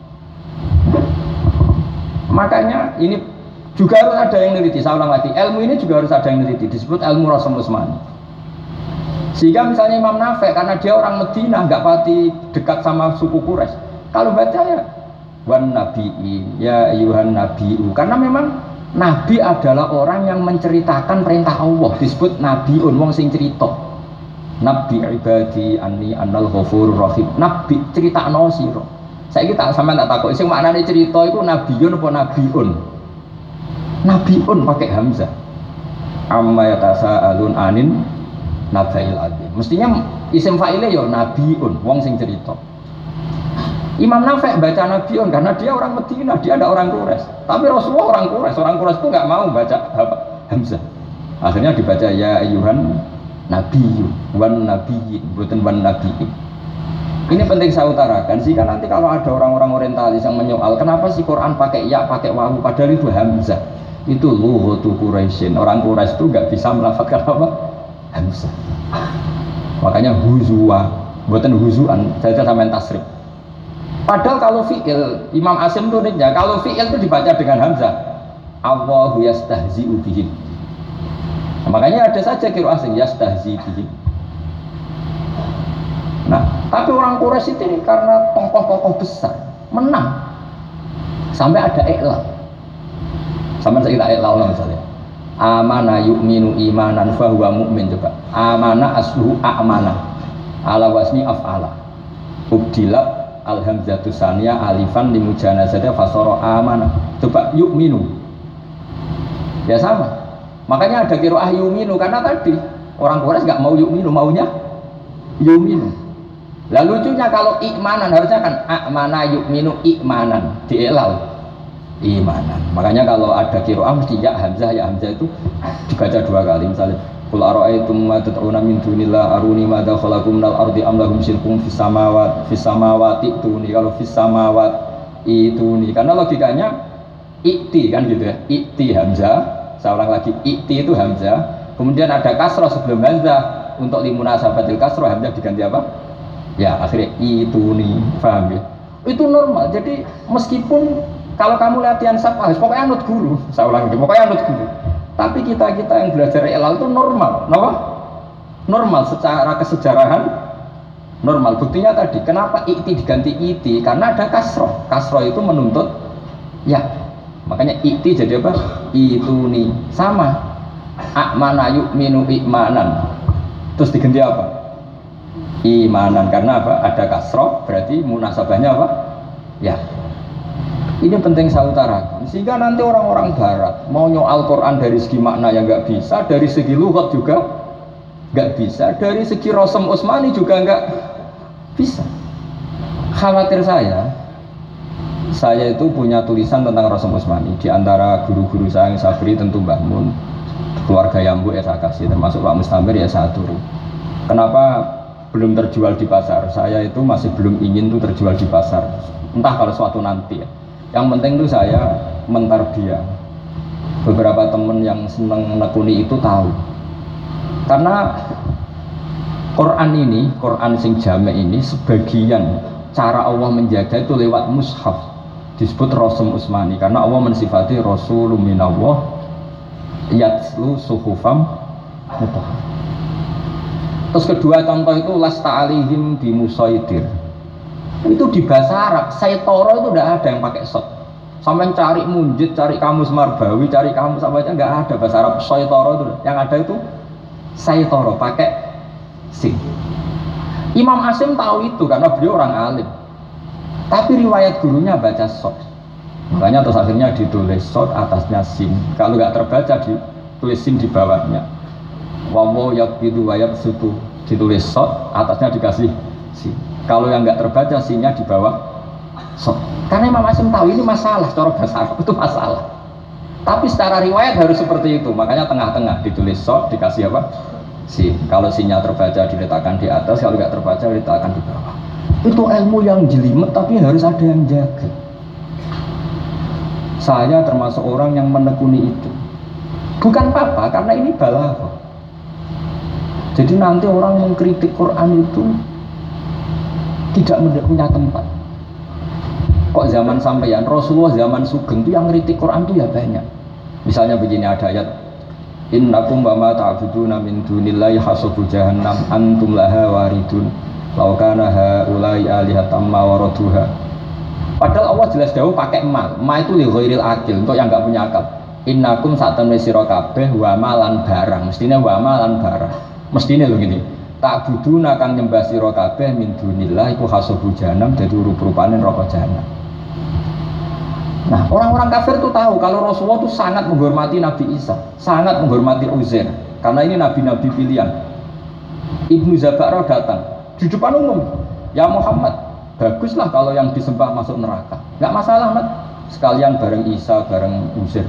Makanya ini juga harus ada yang neliti. Saya ulang lagi, ilmu ini juga harus ada yang neliti. Disebut ilmu Rasul Musmani. Sehingga misalnya Imam Nafi' karena dia orang Medina, nggak pati dekat sama suku Quraisy. Kalau baca ya wan nabiin, ya ayuhan nabiu, karena memang Nabi adalah orang yang menceritakan perintah Allah, disebut nabiun, wong sing cerita. Nabi ibadi anni annal ghafurur rahim. Nabi critakno sira. Saiki tak sampean tak takoki sing maknane cerita iku nabiun apa nabiun? Nabiun pakai hamzah. Amma yatasaalun anin nabail adzim. Mestinya isim fa'ile ya nabiun, wong sing cerita. Imam Nafi' baca nabiun karena dia orang Madinah, dia ada orang Quraisy. Tapi Rasulullah orang Quraisy, orang Quraisy itu nggak mau baca hamzah. Akhirnya dibaca ya ayyuhan nabiyyu wan nabiyyin, bukan wan nabiyyin. Ini penting saya utarakan, jika nanti kalau ada orang-orang orientalis yang menyoal kenapa sih Quran pakai ya, pakai wawu, padahal itu hamzah. Itu lughatul Quraisyin. Orang Quraisy itu nggak bisa melafadzkan apa? Hamzah. Makanya huzwa, buatan huzuan, saya sampai tasrif. Padahal kalau fi'il, Imam Asim itu uniknya, kalau fi'il itu dibaca dengan hamzah. Allahu yastahzi'u bihim. Nah, makanya ada saja qiraah asing yastahzi bihim. Nah, tapi orang Quraisy itu ini karena tokoh-tokoh besar menang sampai ada iqlal. Sampai saya kira iqlal misalnya. Amana yu'minu imanan fahuwa mu'min, coba. Amana asluhu a'mana ala wasni af'ala. Ubdilat alhamzatu saniyah alifan limujanazatnya fasara amana. Coba yu'minu. Ya sama. Makanya ada qiraah yu'minu karena tadi orang Quraisy enggak mau yu'minu, maunya yu'minu. Lah lucunya kalau imanan harusnya kan a'mana yu'minu imanan, dielal imanan. Makanya kalau ada qiraah mesti ya hamzah, ya hamzah itu dibaca dua kali. Misalnya qul ara'aytum ma tad'una min dunillah aruni madza khalaqum minal ardi am lahum syirkun fis samawati fis samawati tuni. Kalau fis samawat ituni karena logikanya ikti kan gitu ya. Ikti hamzah, saya ulang lagi ikti itu hamzah. Kemudian ada kasrah sebelum hamzah untuk limunasabatil kasrah hamzah diganti apa? Ya akhirnya itu nih, paham ya? Itu normal. Jadi meskipun kalau kamu latihan safah, pokoknya anut guru. Saya ulang lagi, pokoknya anut guru. Tapi kita kita yang belajar ilal itu normal, normal, normal secara kesejarahan normal. Buktinya tadi, kenapa ikti diganti iti? Karena ada kasroh. Kasroh itu menuntut ya. Makanya ikti jadi apa? Itu nih sama. A'mana yu'minu i'manan. Terus diganti apa? Imanan, karena apa? Ada kasroh, berarti munasabahnya apa? Ya. Ini penting saya utarakan, sehingga nanti orang-orang barat mau nyoal Quran dari segi makna yang nggak bisa, dari segi lughat juga nggak bisa, dari segi Rasam Utsmani juga nggak bisa. Khawatir saya, saya itu punya tulisan tentang Rasam Utsmani. Di antara guru-guru saya yang saya beri tentu Mbah Mun, keluarga Yambu ya saya kasih, termasuk Pak Mustamir ya saya turun. Kenapa belum terjual di pasar? Saya itu masih belum ingin tuh terjual di pasar. Entah kalau suatu nanti ya. Yang penting tuh saya mentarbiah. Beberapa temen yang seneng menekuni itu tahu. Karena Quran ini, Quran sing jame ini sebagian cara Allah menjaga itu lewat mushaf. Disebut Rasam Utsmani karena Allah mensifati Rasulun minallah yatslu suhufam mutahharah. Terus kedua contoh itu lasta alihim bimusaidir. Itu di bahasa Arab, saitoro itu tidak ada yang pakai sod. Sampai cari munjid, cari kamus marbawi, cari kamus apa aja nggak ada bahasa Arab saitoro itu. Yang ada itu saitoro pakai sin. Imam Asim tahu itu karena beliau orang alim. Tapi riwayat gurunya baca sod. Makanya terus akhirnya ditulis sod atasnya sin. Kalau nggak terbaca ditulis sin di bawahnya. Wawo yakbidu wayab sutu ditulis sod atasnya dikasih sin. Kalau yang nggak terbaca sinnya di bawah sod. Karena Imam Asim tahu ini masalah, cara bahasa Arab itu masalah. Tapi secara riwayat harus seperti itu. Makanya tengah-tengah ditulis sod dikasih apa? Sin. Kalau sinnya terbaca diletakkan di atas, kalau nggak terbaca diletakkan di bawah. Itu ilmu yang jelimet tapi harus ada yang jaga. Saya termasuk orang yang menekuni itu. Bukan apa-apa, karena ini balaghah. Jadi nanti orang mengkritik Quran itu tidak punya tempat. Kok zaman sampeyan Rasulullah zaman Sugeng itu yang kritik Quran itu ya banyak. Misalnya begini ada ayat innakum wa ma ta'buduna min dunillahi hasabu jahannam antum laha waridun law kana haula'i alihatam ma waraduha. Padahal Allah jelas dawuh pakai ma. Ma itu li ghairil akil, untuk yang enggak punya akal. Innakum satamne sira kabeh wa malan barang. Mestine wa malan barang. Mestine lho gini. Tak buduna kang nyembah sira kabeh min dunillah iku hasabu jahannam dadi rup-rupane neraka jahanam. Nah, orang-orang kafir itu tahu kalau Rasulullah itu sangat menghormati Nabi Isa, sangat menghormati Uzair, karena ini nabi-nabi pilihan. Ibnu Zabara datang di depan umum, ya Muhammad, baguslah kalau yang disembah masuk neraka, nggak masalah, Mat. Sekalian bareng Isa, bareng Uzair.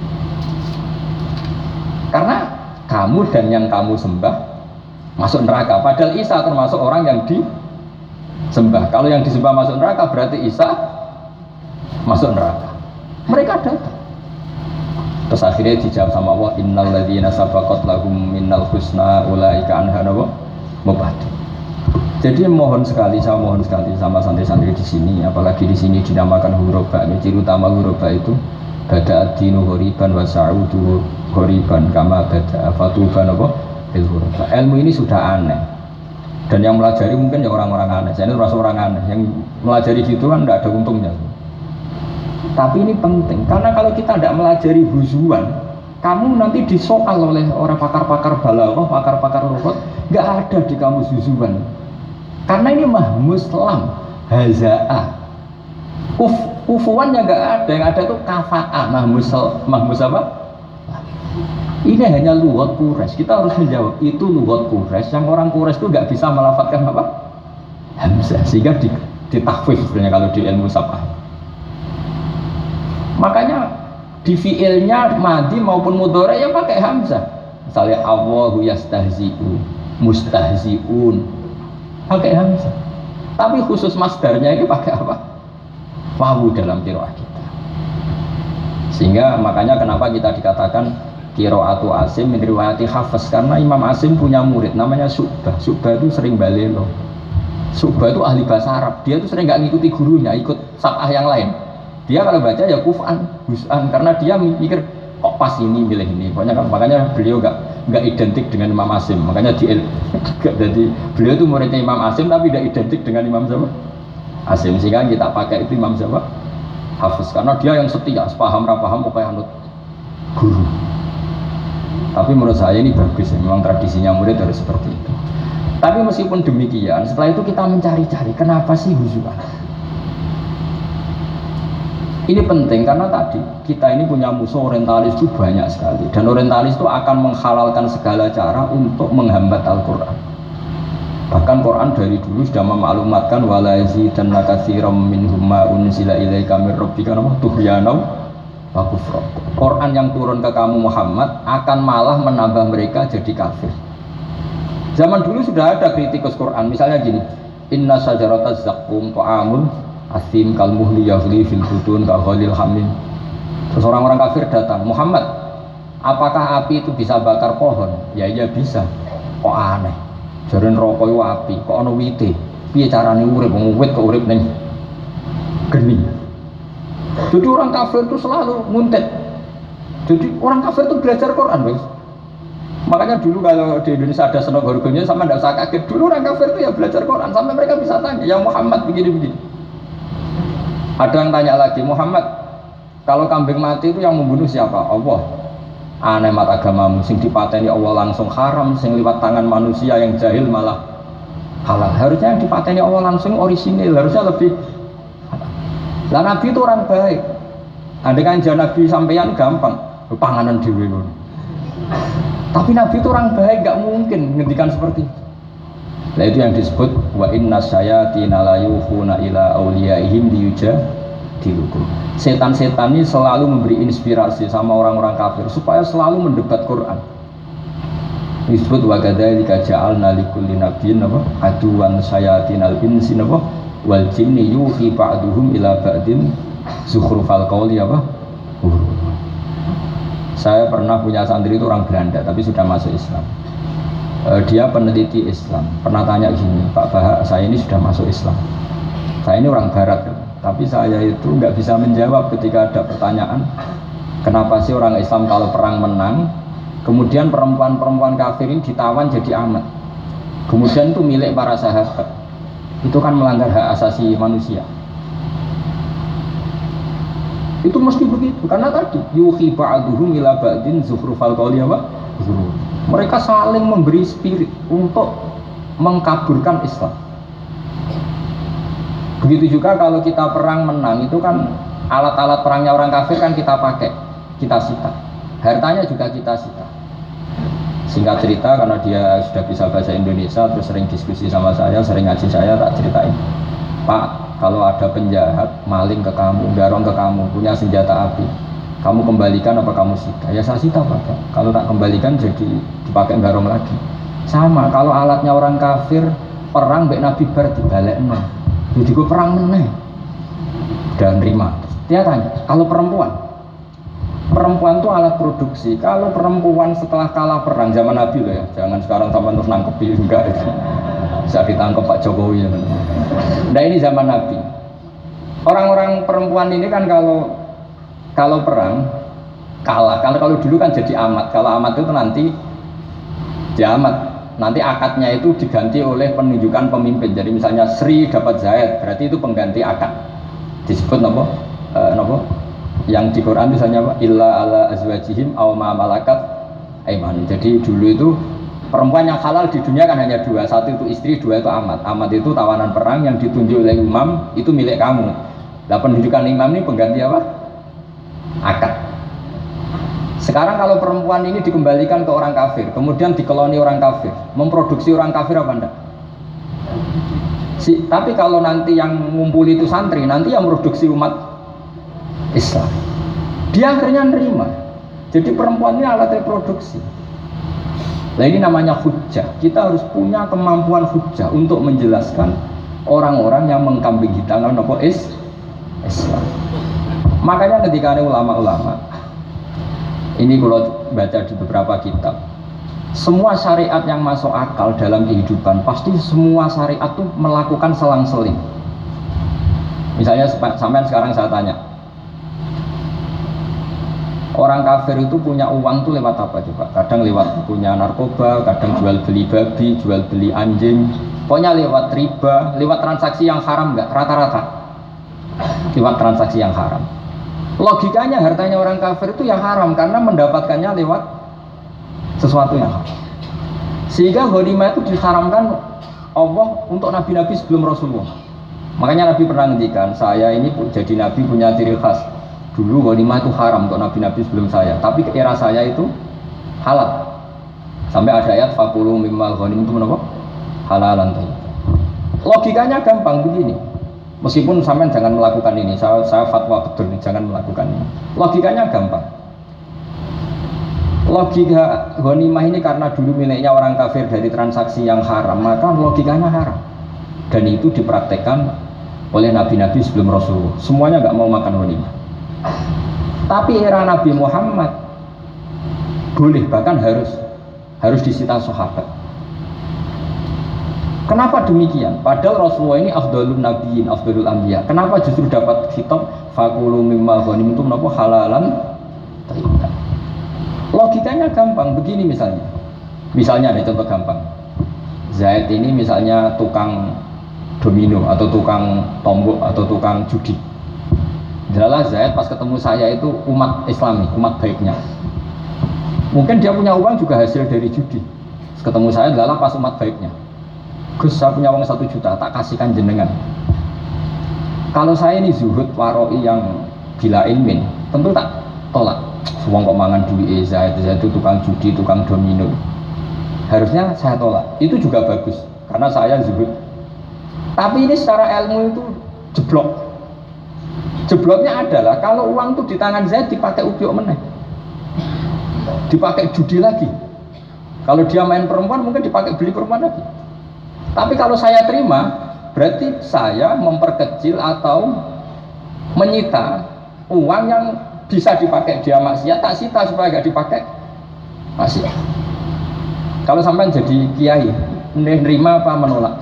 Karena kamu dan yang kamu sembah masuk neraka, padahal Isa termasuk orang yang disembah. Kalau yang disembah masuk neraka berarti Isa masuk neraka. Mereka datang. Terus akhirnya dijawab sama Allah, innal ladzina sabaqat lahum minnal husna ulaika anha mubadun. Jadi mohon sekali, saya mohon sekali sama santri-santri di sini, apalagi di sini dinamakan huroba. Ini ciri utama huroba itu bada'ad dinu horiban wa sa'udu horiban kama bada'a fatuban apa bil huroba. Ilmu ini sudah aneh. Dan yang melajari mungkin ya orang-orang aneh. Saya ini merasa orang aneh. Yang melajari gitu kan tidak ada untungnya. Tapi ini penting, karena kalau kita tidak melajari huzuan, kamu nanti disoal oleh orang pakar-pakar balaghah, pakar-pakar lughat, nggak ada di kamus huzuan. Karena ini mahmuslam, haza'ah, uf, ufuannya nggak ada, yang ada itu kafa'ah, mahmus, mahmus apa? Ini hanya lughat Quraisy. Kita harus menjawab itu lughat Quraisy. Yang orang Quraisy itu nggak bisa melafadzkan apa? Hamzah, sehingga ditahfidz sebenarnya kalau di ilmu sabah. Makanya di fi'ilnya madhi maupun mudhari ya pakai hamzah. Misalnya Allahu yastahzi'u, mustahzi'un, pakai hamzah. Tapi khusus masdarnya ini pakai apa? Wawu dalam qiraah kita. Sehingga makanya kenapa kita dikatakan qiraatu Asim min riwayati Hafs, karena Imam Asim punya murid namanya Syu'bah. Syu'bah itu sering balelo. Syu'bah itu ahli bahasa Arab. Dia itu sering nggak ngikuti gurunya, ikut sab'ah yang lain. Dia kalau baca ya kuf'an, hus'an, karena dia mikir kok pas ini milih ini. Pokoknya kan, makanya beliau nggak nggak identik dengan Imam Asim. Makanya di jadi beliau itu muridnya Imam Asim tapi tidak identik dengan Imam siapa? Asim. Sehingga kita pakai itu Imam siapa? Hafiz. Karena dia yang setia, sepaham rapaham pokoknya anut guru. Tapi menurut saya ini bagus ya. Memang tradisinya murid harus seperti itu. Tapi meskipun demikian, setelah itu kita mencari-cari kenapa sih huzuan. Ini penting karena tadi kita ini punya musuh orientalis itu banyak sekali, dan orientalis itu akan menghalalkan segala cara untuk menghambat Al-Quran. Bahkan Quran dari dulu sudah memaklumatkan wala yazidanna katsiran minhum ma unzila ilaika mir rabbika tughyanan wa kufra. Quran yang turun ke kamu Muhammad akan malah menambah mereka jadi kafir. Zaman dulu sudah ada kritikus Quran, misalnya gini, inna syajarataz zaqqum ta'amun asim kal muhli yaghli fil butun ka ghalil hamim. Terus orang-orang kafir datang, Muhammad, apakah api itu bisa bakar pohon? Ya iya bisa. Kok aneh? Jaren rokok itu api, kok ana wite? Piye carane urip wong wit kok urip ning geni? Jadi orang kafir itu selalu nguntit. Jadi orang kafir itu belajar Quran, guys. Makanya dulu kalau di Indonesia ada senok harganya sama tidak usah kaget. Dulu orang kafir itu ya belajar Quran sampai mereka bisa tanya, ya Muhammad begini-begini. Ada yang tanya lagi, Muhammad, kalau kambing mati itu yang membunuh siapa? Allah. Aneh mat agamamu, sing dipateni Allah langsung haram, sing liwat tangan manusia yang jahil malah halal. Harusnya yang dipateni Allah langsung orisinil, harusnya lebih. Lah Nabi itu orang baik. Andai kan Nabi sampeyan gampang, panganan dhewe ngono. Tapi Nabi itu orang baik, gak mungkin ngendikan seperti itu. Nah itu yang disebut wa inna syayatina la yukhuna ila awliyaihim liyujadilukum. Setan-setan ini selalu memberi inspirasi sama orang-orang kafir supaya selalu mendebat Quran. Disebut wa kadzalika ja'alna likulli nabiyyin aduwan syayatinal insi wal jinni yuhi ba'duhum ila ba'din zukhrufal qawli apa? Saya pernah punya santri itu orang Belanda tapi sudah masuk Islam. Dia peneliti Islam, pernah tanya gini, Pak Bahak, saya ini sudah masuk Islam, saya ini orang Barat, tapi saya itu nggak bisa menjawab ketika ada pertanyaan, kenapa sih orang Islam kalau perang menang, kemudian perempuan-perempuan kafir ini ditawan jadi amat, kemudian itu milik para sahabat, itu kan melanggar hak asasi manusia. Itu mesti begitu, karena tadi yuhi ba'duhum ila ba'din zukhrufal qawli apa? Mereka saling memberi spirit untuk mengkaburkan Islam. Begitu juga kalau kita perang menang itu kan Alat-alat perangnya orang kafir kan kita pakai, kita sita. Hartanya juga kita sita. Singkat cerita, karena dia sudah bisa bahasa Indonesia, terus sering diskusi sama saya, sering ngaji saya, tak ceritain, Pak, kalau ada penjahat maling ke kamu, garong ke kamu, punya senjata api, kamu kembalikan apa kamu sita? Ya saya sita Pak. Kalau tak kembalikan jadi dipakai garong lagi. Sama, kalau alatnya orang kafir perang mbek Nabi bar dibalekno. Jadi gue perang meneh. Dan terima. Dia tanya, kalau perempuan, perempuan itu alat produksi. Kalau perempuan setelah kalah perang zaman Nabi loh ya, jangan sekarang sama terus nangkep enggak itu. Bisa ditangkap Pak Jokowi ya. Nah ini zaman Nabi. Orang-orang perempuan ini kan kalau kalau perang kalah. Kalau kalau dulu kan jadi amat. Kalau amat itu nanti jadi amat. Nanti akadnya itu diganti oleh penunjukan pemimpin. Jadi misalnya Sri dapat Zaid, berarti itu pengganti akad. Disebut apa? E, apa? Yang di Quran misalnya apa? Illa ala azwajihim aw ma malakat aiman. Jadi dulu itu perempuan yang halal di dunia kan hanya dua. Satu itu istri, dua itu amat. Amat itu tawanan perang yang ditunjuk oleh imam, itu milik kamu. Nah penunjukan imam ini pengganti apa? Akad. Sekarang kalau perempuan ini dikembalikan ke orang kafir, kemudian dikeloni orang kafir, memproduksi orang kafir apa enggak? Si, tapi kalau nanti yang ngumpuli itu santri, nanti yang produksi umat Islam, dia akhirnya nerima. Jadi perempuan ini alat reproduksi. Nah ini namanya hujjah. Kita harus punya kemampuan hujjah untuk menjelaskan orang-orang yang mengkambing hitamkan apa is Islam. Makanya ketika ada ulama-ulama, ini kalau baca di beberapa kitab, semua syariat yang masuk akal dalam kehidupan pasti semua syariat itu melakukan selang-seling. Misalnya sampai sekarang saya tanya, orang kafir itu punya uang tuh lewat apa coba? Kadang lewat punya narkoba, kadang jual beli babi, jual beli anjing, pokoknya lewat riba, lewat transaksi yang haram enggak? Rata-rata lewat transaksi yang haram. Logikanya hartanya orang kafir itu yang haram karena mendapatkannya lewat sesuatu yang haram. Sehingga ghanimah itu diharamkan Allah untuk nabi-nabi sebelum Rasulullah. Makanya Nabi pernah ngendikan, saya ini jadi nabi punya ciri khas. Dulu ghanimah itu haram untuk nabi-nabi sebelum saya, tapi ke era saya itu halal. Sampai ada ayat faqulu mimma ghanimtum apa? Halalan thayyib. Logikanya gampang begini. Meskipun sampean jangan melakukan ini, saya, saya fatwa betul nih, jangan melakukan ini. Logikanya gampang. Logika ghanimah ini karena dulu miliknya orang kafir dari transaksi yang haram, maka logikanya haram. Dan itu dipraktekkan oleh nabi-nabi sebelum Rasulullah. Semuanya nggak mau makan ghanimah. Tapi era Nabi Muhammad boleh, bahkan harus harus disita sahabat. Kenapa demikian? Padahal Rasulullah ini afdalun nabiyyin, afdalul anbiya. Kenapa justru dapat khitab faqulu mimma ghanimtum napa halalan thayyiban? Logikanya gampang begini misalnya. Misalnya ada contoh gampang. Zaid ini misalnya tukang domino atau tukang tombok atau tukang judi. Jelas Zaid pas ketemu saya itu umat Islami, umat baiknya. Mungkin dia punya uang juga hasil dari judi. Ketemu saya adalah pas umat baiknya. Gus, saya punya uang satu juta, tak kasihkan jenengan. Kalau saya ini zuhud waroi yang gila ilmin, tentu tak tolak. Uang kok mangan duit Zaid, Zaid itu tukang judi, tukang domino. Harusnya saya tolak. Itu juga bagus, karena saya zuhud. Tapi ini secara ilmu itu jeblok. Jebloknya adalah kalau uang itu di tangan Zaid dipakai ubyok meneh, dipakai judi lagi. Kalau dia main perempuan mungkin dipakai beli perempuan lagi. Tapi kalau saya terima, berarti saya memperkecil atau menyita uang yang bisa dipakai dia maksiat, tak sita supaya gak dipakai maksiat. Kalau sampai jadi kiai, menerima apa menolak?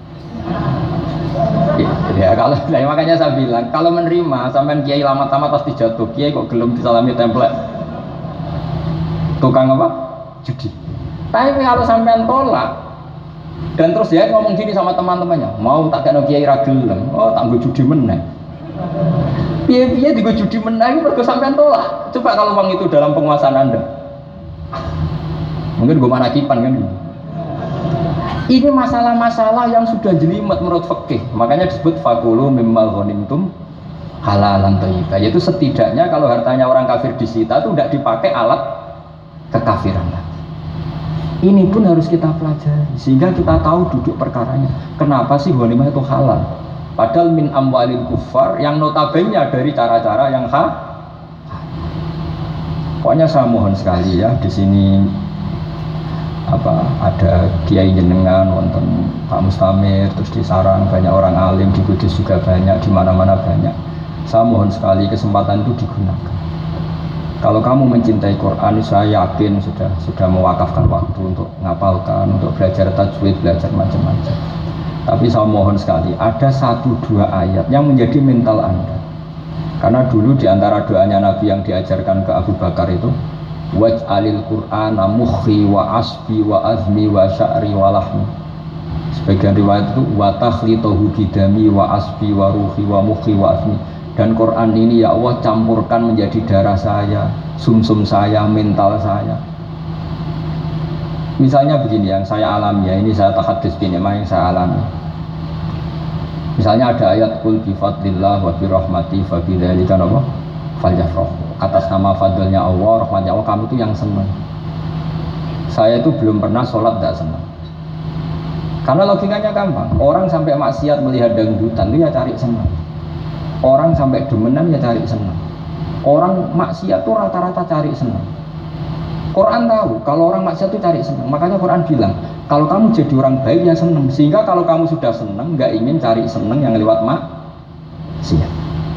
Ya, ya kalau ya, makanya saya bilang, kalau menerima sampai kiai lama-lama pasti jatuh. Kiai kok gelem disalami template tukang apa? Judi. Tapi kalau sampai tolak, dan terus dia ngomong gini sama teman-temannya, mau tak kena kiai ragilem, oh tak gue judi menang. Piye-piye di gue judi menang, mereka sampean tolak. Coba kalau uang itu dalam penguasaan Anda, mungkin gue mana kipan kan? Ini masalah-masalah yang sudah jelimet menurut fikih, makanya disebut faqulu mimma ghanimtum halalan thayyibah, yaitu setidaknya kalau hartanya orang kafir disita itu tidak dipakai alat kekafiran lagi. Ini pun harus kita pelajari sehingga kita tahu duduk perkaranya. Kenapa sih ghanimah itu halal? Padahal min amwalil kufar yang notabene dari cara-cara yang ha. Pokoknya saya mohon sekali ya di sini apa ada kiai jenengan, wonten Pak Mustamir, terus di Sarang banyak orang alim, di Kudus juga banyak, di mana-mana banyak. Saya mohon sekali kesempatan itu digunakan. Kalau kamu mencintai Quran, saya yakin sudah sudah mewakafkan waktu untuk ngapalkan, untuk belajar tajwid, belajar macam-macam. Tapi saya mohon sekali, ada satu dua ayat yang menjadi mental Anda. Karena dulu di antara doanya Nabi yang diajarkan ke Abu Bakar itu, waj'alil Qur'ana mukhi wa asbi wa azmi wa sya'ri wa lahmi. Sebagian riwayat itu wa takhlitahu bidami wa asbi wa ruhi wa mukhi wa azmi. Dan Quran ini ya Allah campurkan menjadi darah saya, sumsum saya, mental saya. Misalnya begini yang saya alami ya, ini saya tahadus bin yang saya alami. Misalnya ada ayat qul bi fadlillah wa bi rahmati fa bi dzalika apa? Falyafrah. Atas nama fadlnya Allah, rahmatnya Allah, kamu itu yang senang. Saya itu belum pernah sholat tidak senang. Karena logikanya gampang. Orang sampai maksiat melihat dangdutan itu ya cari senang. Orang sampai demenan ya cari senang. Orang maksiat itu rata-rata cari senang. Quran tahu kalau orang maksiat itu cari senang. Makanya Quran bilang kalau kamu jadi orang baik ya senang. Sehingga kalau kamu sudah senang nggak ingin cari senang yang lewat maksiat.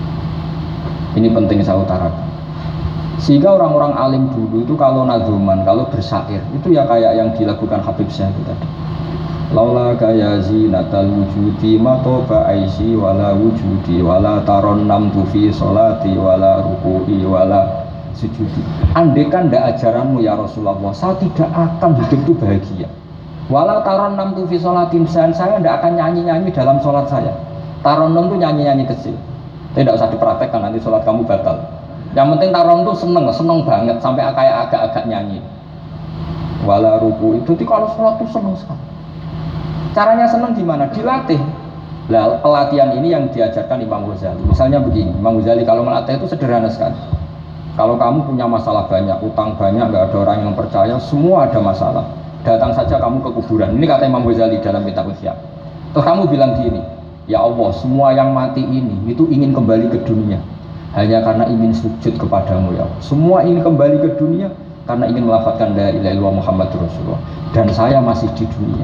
Ini penting saya utarakan. Sehingga orang-orang alim dulu itu kalau nadzuman, kalau bersyair itu ya kayak yang dilakukan Habib Syekh itu tadi. Laula kaya zinatal wujudi matoba aisi wala wujudi wala taron namtu fi sholati wala ruku'i wala sujudi. Andekan ndak ajaranmu ya Rasulullah, saya tidak akan hidup itu bahagia. Wala taron namtu fi sholati, saya ndak akan nyanyi-nyanyi dalam sholat saya. Taron nam itu nyanyi-nyanyi kecil. Tidak usah dipraktekkan nanti sholat kamu batal. Yang penting taron itu seneng, seneng banget sampai kayak agak-agak nyanyi. Wala ruku itu kalau sholat itu seneng sekali. Caranya seneng gimana? Dilatih. Lah pelatihan ini yang diajarkan Imam Ghazali. Misalnya begini, Imam Ghazali kalau melatih itu sederhana sekali. Kalau kamu punya masalah banyak, utang banyak, nggak ada orang yang percaya, semua ada masalah. Datang saja kamu ke kuburan. Ini kata Imam Ghazali dalam kitab Ihya. Terus kamu bilang gini, ya Allah, semua yang mati ini itu ingin kembali ke dunia. Hanya karena ingin sujud kepadamu ya Allah. Semua ingin kembali ke dunia karena ingin melafadzkan la ilaha illallah Muhammadur Rasulullah. Dan saya masih di dunia.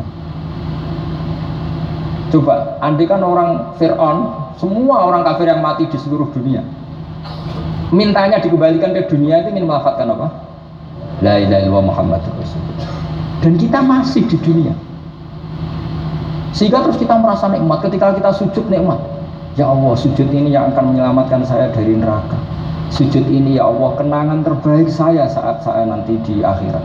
Coba, andikan orang Fir'aun, semua orang kafir yang mati di seluruh dunia, mintanya dikembalikan ke dunia itu ingin melafadzkan apa? La ilaha illallah Muhammadur Rasulullah. Dan kita masih di dunia. Sehingga terus kita merasa nikmat ketika kita sujud nikmat. Ya Allah, sujud ini yang akan menyelamatkan saya dari neraka. Sujud ini ya Allah, kenangan terbaik saya saat saya nanti di akhirat.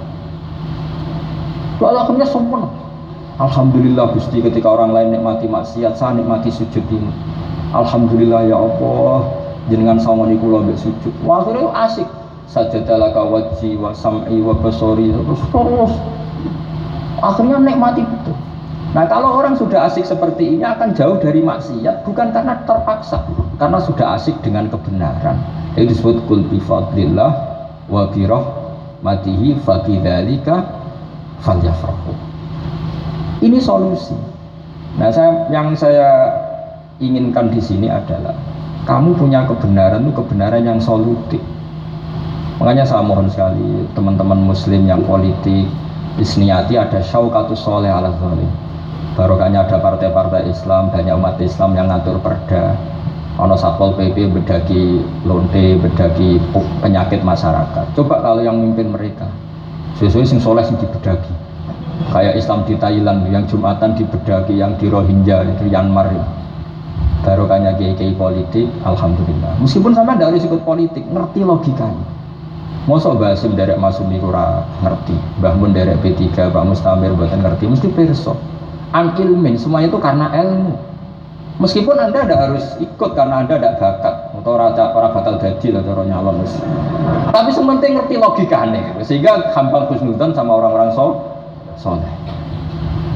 Lalu akhirnya sempurna. Alhamdulillah Gusti, ketika orang lain nikmati maksiat, saya nikmati sujud ini. Alhamdulillah ya Allah, jenengan sawani kula mbek sujud. Wah, akhirnya asik. Sajadalaka wajhi wa sam'i wa basori, terus terus. Akhirnya nikmati betul. Nah, kalau orang sudah asik seperti ini akan jauh dari maksiat, bukan karena terpaksa, karena sudah asik dengan kebenaran. Itu disebut qul bi fadlillah wa bi rahmatihi fa bidzalika falyafrahu. Ini solusi. Nah, saya, yang saya inginkan di sini adalah kamu punya kebenaran itu kebenaran yang solutif. Makanya saya mohon sekali teman-teman Muslim yang politik isniati ada syaukatus soleh ala zalim. Barokahnya ada partai-partai Islam, banyak umat Islam yang ngatur perda. Ono Satpol P P bedagi lonte, bedagi penyakit masyarakat. Coba kalau yang mimpin mereka, sesuai sing soleh sing dibedagi. Kayak Islam di Thailand yang Jumatan dibedaki, yang di Rohingya itu Myanmar. Barokahnya kiai-kiai politik, alhamdulillah. Meskipun sama tidak harus ikut politik, ngerti logikanya. Masa Mbah Hasim derek Masumi ora ngerti, Mbah Mun derek P tiga, Pak Mustamir mboten ngerti, mesti pirsa. An ilmin, semuanya itu karena ilmu. Meskipun Anda tidak harus ikut karena Anda tidak bakat atau orang bakal jadi atau orang nyalon. Tapi sementing ngerti logikanya, sehingga gampang husnudzon sama orang-orang so soleh.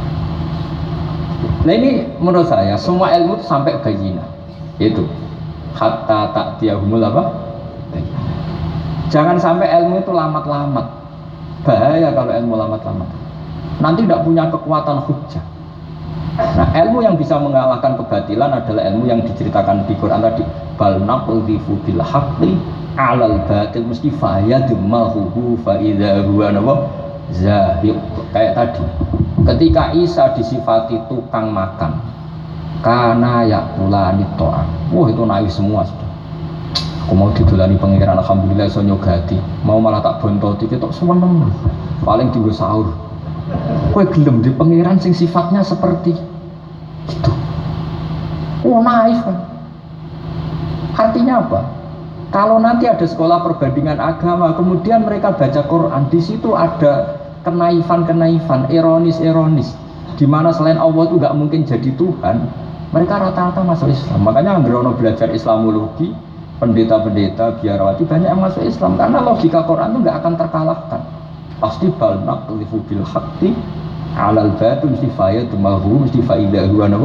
Nah, ini menurut saya semua ilmu itu sampai bayina. Itu hatta ta'tiyahumul apa? Jangan sampai ilmu itu lamat-lamat. Bahaya kalau ilmu lamat-lamat. Nanti tidak punya kekuatan hujjah. Nah, ilmu yang bisa mengalahkan kebatilan adalah ilmu yang diceritakan di Quran tadi. Bal naqdhifu bil haqqi 'alal batil mesti fayadmahu fa idza huwa zahiq. Kayak tadi. Ketika Isa disifati tukang makan, karena yakulani to'am. Wah, itu naif semua sudah. Aku mau didolani pangeran, alhamdulillah iso nyogati. Mau malah tak bontoti ketok seneng. Paling tinggal sahur. Kowe gelem di pangeran sing sifatnya seperti itu. Oh, naif kan. Artinya apa? Kalau nanti ada sekolah perbandingan agama, kemudian mereka baca Quran, di situ ada kenaifan-kenaifan, ironis-ironis, di mana selain Allah itu nggak mungkin jadi Tuhan. Mereka rata-rata masuk Islam. Makanya Androno belajar Islamologi, pendeta-pendeta, biarawati banyak yang masuk Islam karena logika Quran itu nggak akan terkalahkan. Pasti bal naqdhifu bil haqqi 'alal batil mesti fayadmahu mesti faidahu anapa.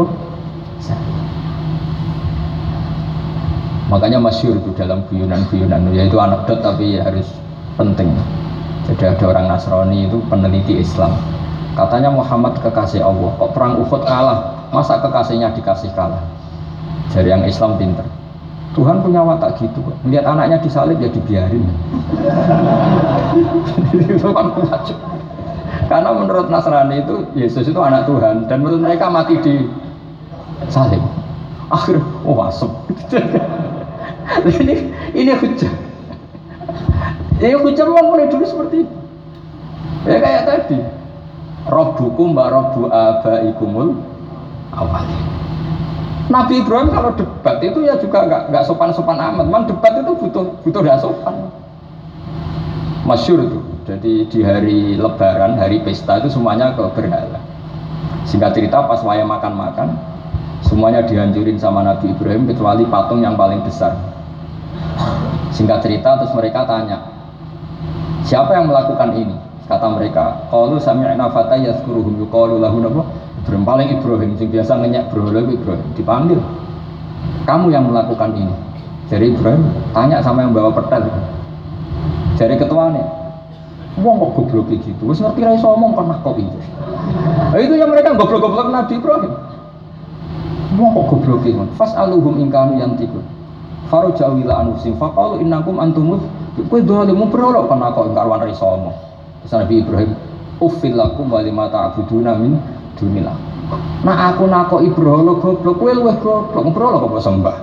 Makanya masyhur itu dalam guyonan-guyonan, yaitu anekdot tapi ya harus penting. Jadi ada orang Nasrani itu peneliti Islam. Katanya Muhammad kekasih Allah. Kok perang Uhud kalah? Masa kekasihnya dikasih kalah? Jadi yang Islam pinter. Tuhan punya watak gitu kok. Melihat anaknya disalib ya dibiarin. Itu kan kuat. Karena menurut Nasrani itu Yesus itu anak Tuhan dan menurut mereka mati di salib. Akhirnya oh asem. ini ini hujah. Ya hujah memang mulai dulu seperti itu. Ya kayak tadi. Rabbukum wa rabbu abaikumul awalin. Nabi Ibrahim kalau debat itu ya juga nggak nggak sopan-sopan amat. Memang debat itu butuh butuh nggak sopan. Masyhur itu. Jadi di hari Lebaran, hari pesta itu semuanya ke berhala. Singkat cerita pas waya makan-makan, semuanya dihancurin sama Nabi Ibrahim kecuali patung yang paling besar. Singkat cerita terus mereka tanya, siapa yang melakukan ini? Kata mereka, qalu sami'na fatan yazkuruhum yuqalu lahu napa? Ibrahim. Paling Ibrahim sing biasa ngenyek berhala Ibrahim dipanggil. Kamu yang melakukan ini. Jadi Ibrahim tanya sama yang bawa petel. Jadi ketuanya, wong kok goblok gitu. Wis ngerti ra iso omong kon kok itu. Nah, itu yang mereka goblok-goblok Nabi Ibrahim. Wong kok goblok iki. Fas'aluhum in kanu yantiqun. Farujawila anusim faqalu innakum antumuz kowe dolim berolok kan kok karwan ra iso omong. Terus Nabi Ibrahim uffil lakum wa lima ta'buduna min dunillah. Nah aku nakoki berhala goblok kowe luwih goblok berhala kok sembah.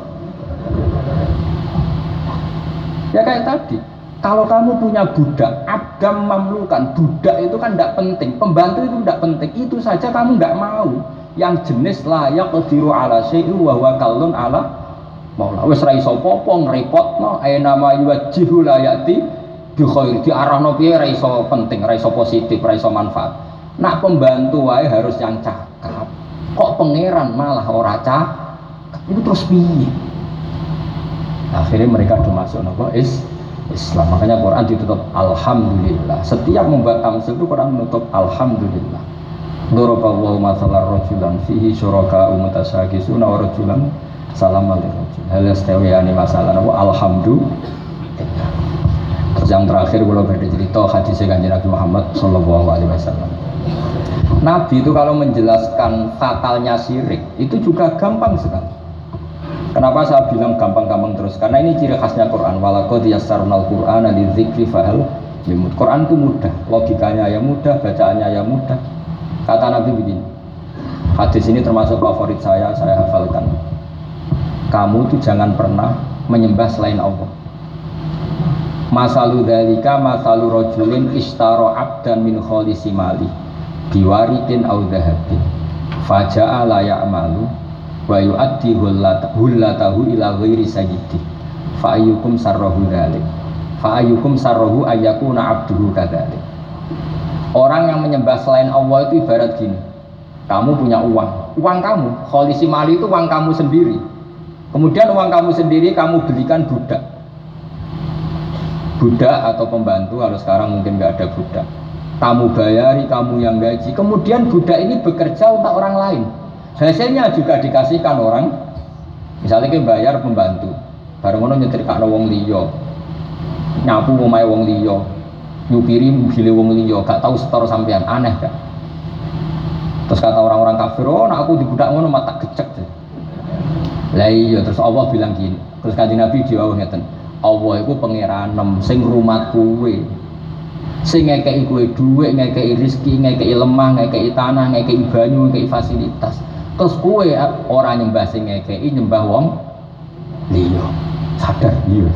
Ya kayak tadi, kalau kamu punya budak, abdam mamlukan, budak itu kan tidak penting, pembantu itu tidak penting, itu saja kamu nggak mau. Yang jenis layak qadiru ala syai'u wa huwa kallun ala maula. Wis ra iso apa-apa ngrepotno, aina ma yuwajjihu la yati bi khair, diarahno piye ra iso penting, ra iso positif, ra iso manfaat. Nak pembantu wae harus yang cakap. Kok pangeran malah ora cakap, itu terus piye? Akhirnya mereka dimasuk nopo is Islam. Makanya Quran ditutup alhamdulillah. Setiap membuat tamsil itu Quran menutup alhamdulillah. Doroballahu mathalan rajulan fihi syuraka'u mutasyagisuna wa rajulan salaman lirajul. Hal yastawiyani masalan wa alhamdulillah. Terus yang terakhir kalau berada cerita hadis Kanjeng Nabi Muhammad sallallahu alaihi wasallam. Nabi itu kalau menjelaskan fatalnya syirik itu juga gampang sekali. Kenapa saya bilang gampang-gampang terus? Karena ini ciri khasnya Quran. Walaqad yassarnal Qur'ana lidzikri fahal yamut. Quran itu mudah, logikanya ya mudah, bacaannya ya mudah. Kata Nabi begini. Hadis ini termasuk favorit saya, saya hafalkan. Kamu tuh jangan pernah menyembah selain Allah. Masalu dzalika masalu rajulin ishtara 'abdan min khalisi mali biwaritin aw dhahabin. Faja'a la ya'malu wa yu'addi hullatahu ila ghairi sayyidi fa ayyukum sarrahu dzalik fa ayyukum sarrahu ayyakuna 'abduhu kadzalik. Orang yang menyembah selain Allah itu ibarat gini, kamu punya uang, uang kamu, kholisi mali itu uang kamu sendiri, kemudian uang kamu sendiri kamu belikan budak budak atau pembantu, kalau sekarang mungkin nggak ada budak, kamu bayari, kamu yang gaji, kemudian budak ini bekerja untuk orang lain, hasilnya juga dikasihkan orang. Misalnya kita bayar pembantu, bareng ngono nyetrikakno wong liya. Nyapu omahe wong liya. Nyupiri mobil wong liya, gak tahu setor sampean, aneh gak? Terus kata orang-orang kafir, oh nak aku dibudak ngono mata gecek. Lah iya, terus Allah bilang gini. Terus Kanjeng Nabi jawab ngeten. Allah iku pangeranem sing rumat kowe. Sing ngekeki kowe dhuwit, ngekeki rezeki, ngekeki lemah, ngekeki tanah, ngekeki banyu, ngekeki fasilitas. Terus kowe ora nyembah sing ngekeki, nyembah wong liya. Sadar iya.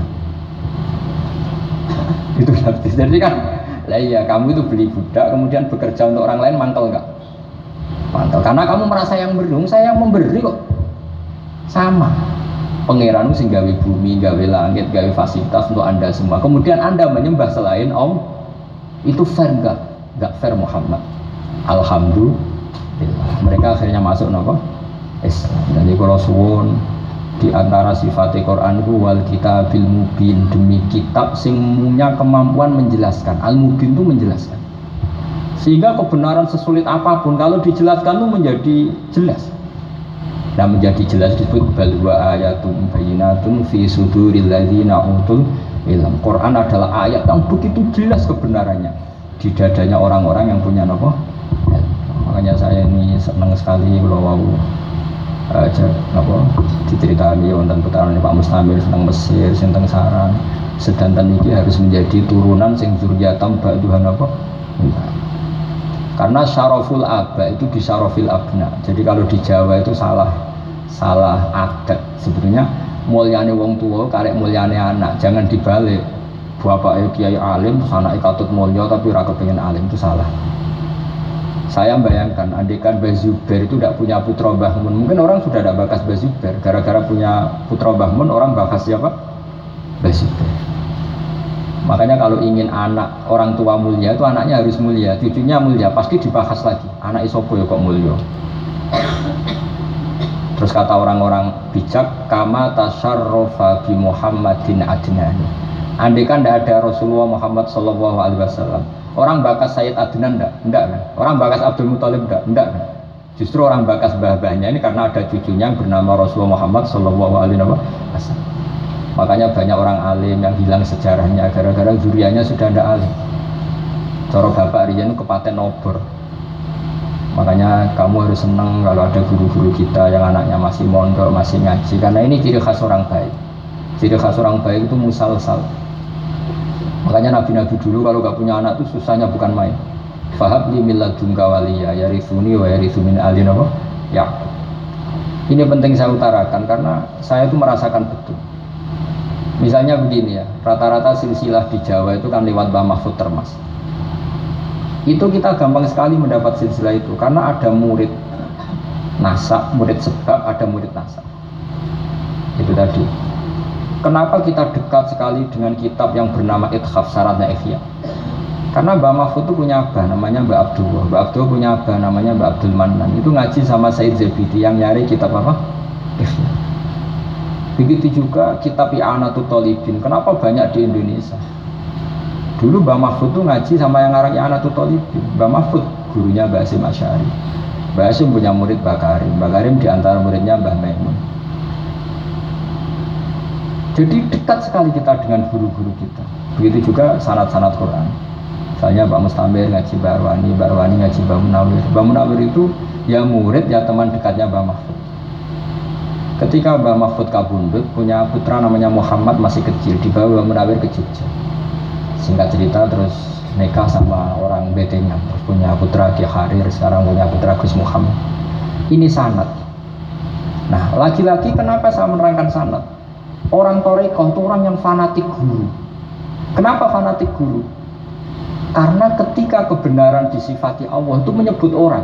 Itu hadis. Jadi kan, lah iya kamu itu beli budak kemudian bekerja untuk orang lain mantel enggak? Mantel. Karena kamu merasa yang beri, saya yang memberi kok. Sama. Pangeranmu sing gawe bumi, gawe langit, gawe fasilitas untuk Anda semua. Kemudian Anda menyembah selain Allah. Itu fair enggak? Enggak fair Muhammad. Alhamdulillah. Mereka akhirnya masuk napa? Islam. Jadi kalau suwun di antara sifat Quran itu wal kitabil mubin, demi kitab sing punya kemampuan menjelaskan. Al mubin itu menjelaskan. Sehingga kebenaran sesulit apapun kalau dijelaskan itu menjadi jelas. Nah menjadi jelas disebut bal wa ayatum bayyinatun fi suduril ladzina utul ilm. Quran adalah ayat yang begitu jelas kebenarannya di dadanya orang-orang yang punya apa? Makanya saya ini senang sekali kalau mau aja apa diceritani wonten putaran Pak Mustamir tentang Mesir, tentang Saran. Sedanten ini harus menjadi turunan sing zuriyatam ba'duhan apa? Karena syaraful aba itu di syarafil abna. Jadi kalau di Jawa itu salah salah adat. Sebetulnya mulyane wong tua karek mulyane anak, jangan dibalik. Bapaknya kiai alim, anaknya katut mulya tapi ora kepengin alim, itu salah. Saya bayangkan andekan Mbah Zubair itu tidak punya putra Mbah Mun, mungkin orang sudah tidak bakas Mbah Zubair. Gara-gara punya putra Mbah Mun orang bakas siapa? Mbah Zubair. Makanya kalau ingin anak orang tua mulia itu anaknya harus mulia, cucunya mulia, pasti dibahas lagi. Anak isopo ya kok mulia. Terus kata orang-orang bijak, kama tasyarrafa bi Muhammadin adnani. Andai kan tidak ada Rasulullah Muhammad sallallahu alaihi wasallam, orang bakas Sayyid Adnan enggak? Enggak kan? Orang bakas Abdul Muthalib enggak? Enggak kan? Justru orang bakas mbah-mbahnya ini karena ada cucunya yang bernama Rasulullah Muhammad sallallahu alaihi wasallam. Makanya banyak orang alim yang hilang sejarahnya gara-gara zurianya sudah tidak alim. Cara bapak Rian kepaten obor. Makanya kamu harus senang kalau ada guru-guru kita yang anaknya masih mondok, masih ngaji. Karena ini ciri khas orang baik. Ciri khas orang baik itu musalsal. Makanya nabi-nabi dulu kalau gak punya anak itu susahnya bukan main. Fahab li milladunka waliya yarithuni wa yarithu min ali napa? Ya. Ini penting saya utarakan karena saya itu merasakan betul. Misalnya begini ya, rata-rata silsilah di Jawa itu kan lewat Mbah Mahfud Termas. Itu kita gampang sekali mendapat silsilah itu karena ada murid nasab, murid sebab, ada murid nasab. Itu tadi. Kenapa kita dekat sekali dengan kitab yang bernama Ithaf Syaratnya Ihya? Karena Mbah Mahfud itu punya abah namanya Mbah Abdullah. Mbah Abdullah punya abah namanya Mbah Abdul Manan. Itu ngaji sama Said Zabidi yang nyari kitab apa? Ihya. Begitu juga kitab I'anatul Thalibin. Kenapa banyak di Indonesia? Dulu Mbah Mahfud tuh ngaji sama yang ngarang I'anatul Thalibin. Mbah Mahfud gurunya Mbah Hasyim Asy'ari. Mbah Hasyim punya murid Mbah Karim. Mbah Karim diantara muridnya Mbah Maimun. Jadi dekat sekali kita dengan guru-guru kita. Begitu juga sanad-sanad Quran. Misalnya Pak Mustamir ngaji Mbah Arwani, Mbah Arwani ngaji Mbah Munawir. Mbah Munawir itu ya murid ya teman dekatnya Mbah Mahfud. Ketika Mbah Mahfud kabundut punya putra namanya Muhammad masih kecil, dibawa Mbah Munawir ke Jogja. Singkat cerita terus nikah sama orang betengan, terus punya putra Ki Harir, sekarang punya putra Gus Muhammad. Ini sanad. Nah, lagi-lagi kenapa saya menerangkan sanad? Orang Torekoh itu orang yang fanatik guru. Kenapa fanatik guru? Karena ketika kebenaran disifati Allah itu menyebut orang,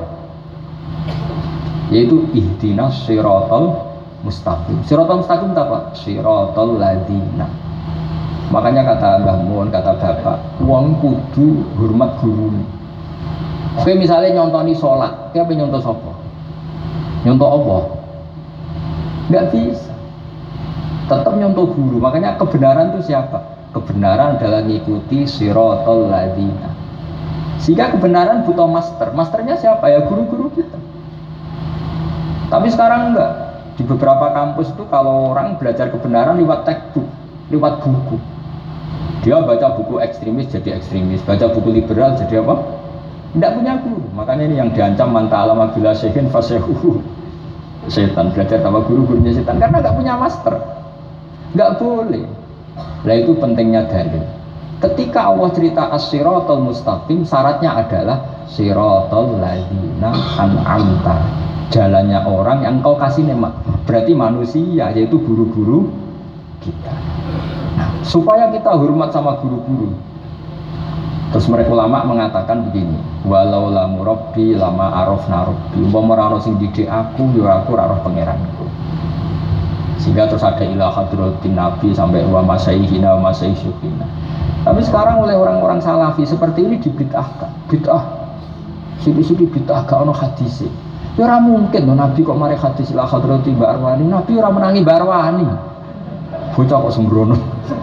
yaitu ihdinas siratal mustaqim. Siratal mustaqim itu apa? Siratal ladzina. Makanya kata Mbah Mun, kata Bapak, wong kudu hormat guru. Oke, misalnya nyontoni sholat, kayak apa nyontoh sapa? Nyontoh Allah? Nggak bisa. Tetap nyontoh guru. Makanya kebenaran itu siapa? Kebenaran adalah ngikuti siratal ladzina. Sehingga kebenaran butuh master. Masternya siapa? Ya guru-guru kita. Tapi sekarang enggak. Di beberapa kampus itu kalau orang belajar kebenaran lewat textbook, lewat buku. Dia baca buku ekstremis jadi ekstremis, baca buku liberal jadi apa? Tidak punya guru. Makanya ini yang diancam man ta'allama bila syekhin fasyahuhu. Setan belajar sama guru-gurunya setan karena nggak punya master. Nggak boleh. Nah itu pentingnya dalil. Ketika Allah cerita as-siratal mustaqim, syaratnya adalah siratal ladzina an'amta. Jalannya orang yang engkau kasih nikmat. Berarti manusia, yaitu guru-guru kita. Nah, supaya kita hormat sama guru-guru. Terus mereka ulama mengatakan begini, walau lamu rabbi lama arafna rabbi. Umpama ora ono sing didik aku, ya aku ora roh pangeranku. Sehingga terus ada ilah hadratin nabi sampai wa masaihina wa masaihina. Tapi sekarang oleh orang-orang salafi seperti ini dibid'ahkan. Bid'ah. Sidi-sidi bid'ah gak ono hadis. Ya ora mungkin loh Nabi kok mari hadis ilah hadrati Mbak Arwani. Nabi ora menangi Mbak Arwani. Bocah kok sembrono.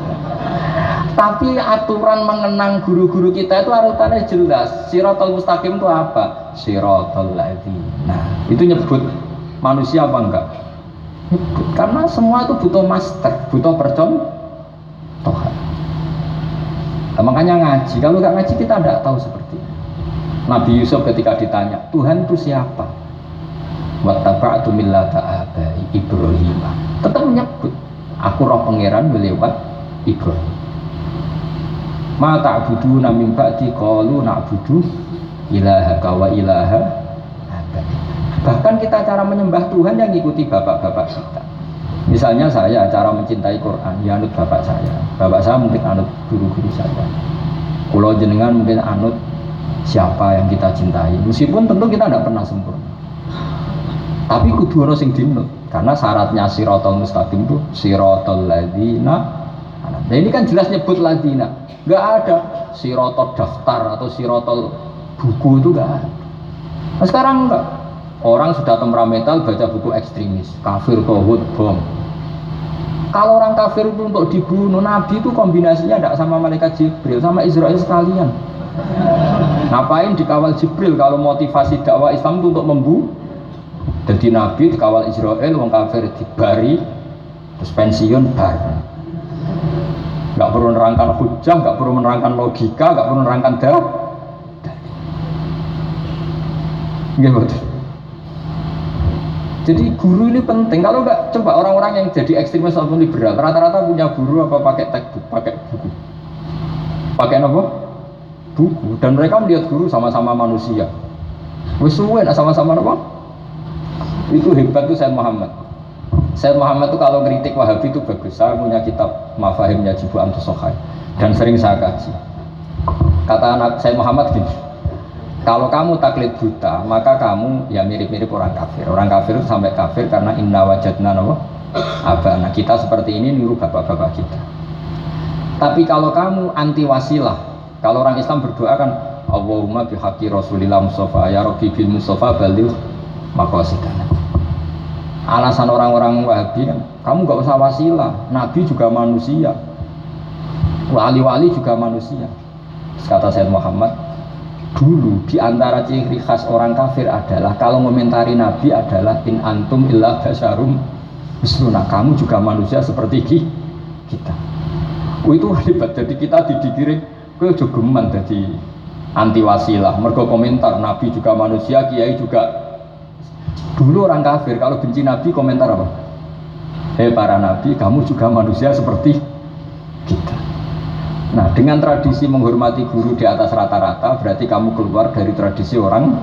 Tapi aturan mengenang guru-guru kita itu arutannya jelas. Siratal mustaqim itu apa? Siratal ladzina. Nah, itu nyebut manusia apa enggak? Nyebut. Karena semua itu butuh master, butuh percontohan. Nah, makanya ngaji. Kalau enggak ngaji kita tidak tahu seperti ini. Nabi Yusuf ketika ditanya, Tuhan itu siapa? Wattaba'tu millata abai Ibrahim. Tetap menyebut, aku roh pangeran lewat Ibrahim. Ma ta'buduna min ba'di qalu na'budu ilahaka wa ilaha abai. Bahkan kita cara menyembah Tuhan yang ikuti bapak-bapak kita. Misalnya saya cara mencintai Quran, ya anut bapak saya. Bapak saya mungkin anut guru-guru saya. Kulo jenengan mungkin anut siapa yang kita cintai. Meskipun tentu kita tidak pernah sempurna. Tapi kudu ono sing dinut. Karena syaratnya siratal mustaqim itu siratal ladzina. Nah ini kan jelas nyebut ladzina. Enggak ada siratal daftar atau siratal buku itu enggak ada. Nah sekarang enggak. Orang sudah temperamental baca buku ekstremis, kafir, tauhid, bom. Kalau orang kafir itu untuk dibunuh, Nabi itu kombinasinya tidak sama malaikat Jibril, sama Israel sekalian. Ngapain dikawal Jibril kalau motivasi dakwah Islam itu untuk membunuh? Jadi Nabi dikawal Israel, orang kafir dibari, terus pensiun bar. Gak perlu menerangkan hujah, gak perlu menerangkan logika, gak perlu menerangkan dakwah. Gimana? Jadi guru ini penting. Kalau enggak, coba orang-orang yang jadi ekstremis atau liberal rata-rata punya guru apa pakai textbook, pakai buku, pakai apa? Buku. Dan mereka melihat guru sama-sama manusia. Wes suwe sama-sama apa? Itu hebat tuh Sayyid Muhammad. Sayyid Muhammad itu kalau kritik Wahabi itu bagus. Saya punya kitab Mafahim Yajibu Antusohai dan sering saya kaji. Kata anak Sayyid Muhammad gini, kalau kamu taklid buta, maka kamu ya mirip-mirip orang kafir. Orang kafir itu sampai kafir karena inna wajadna apa? Abana. Kita seperti ini niru bapak-bapak kita. Tapi kalau kamu anti wasilah, kalau orang Islam berdoa kan Allahumma bihaqqi Rasulillah Mustafa ya Rabbi bil Mustafa balil maqasidana. Alasan orang-orang Wahabi kan, kamu gak usah wasilah, Nabi juga manusia, wali-wali juga manusia. Kata Sayyid Muhammad, dulu di antara ciri khas orang kafir adalah kalau komentari Nabi adalah in antum illa basyarum misluna, kamu juga manusia seperti kita. Oh, itu hebat. Jadi kita didikirin kowe aja geman dadi anti wasilah. Mergo komentar Nabi juga manusia, kiai juga. Dulu orang kafir kalau benci Nabi komentar apa? Hei para nabi, kamu juga manusia seperti kita. Nah, dengan tradisi menghormati guru di atas rata-rata, berarti kamu keluar dari tradisi orang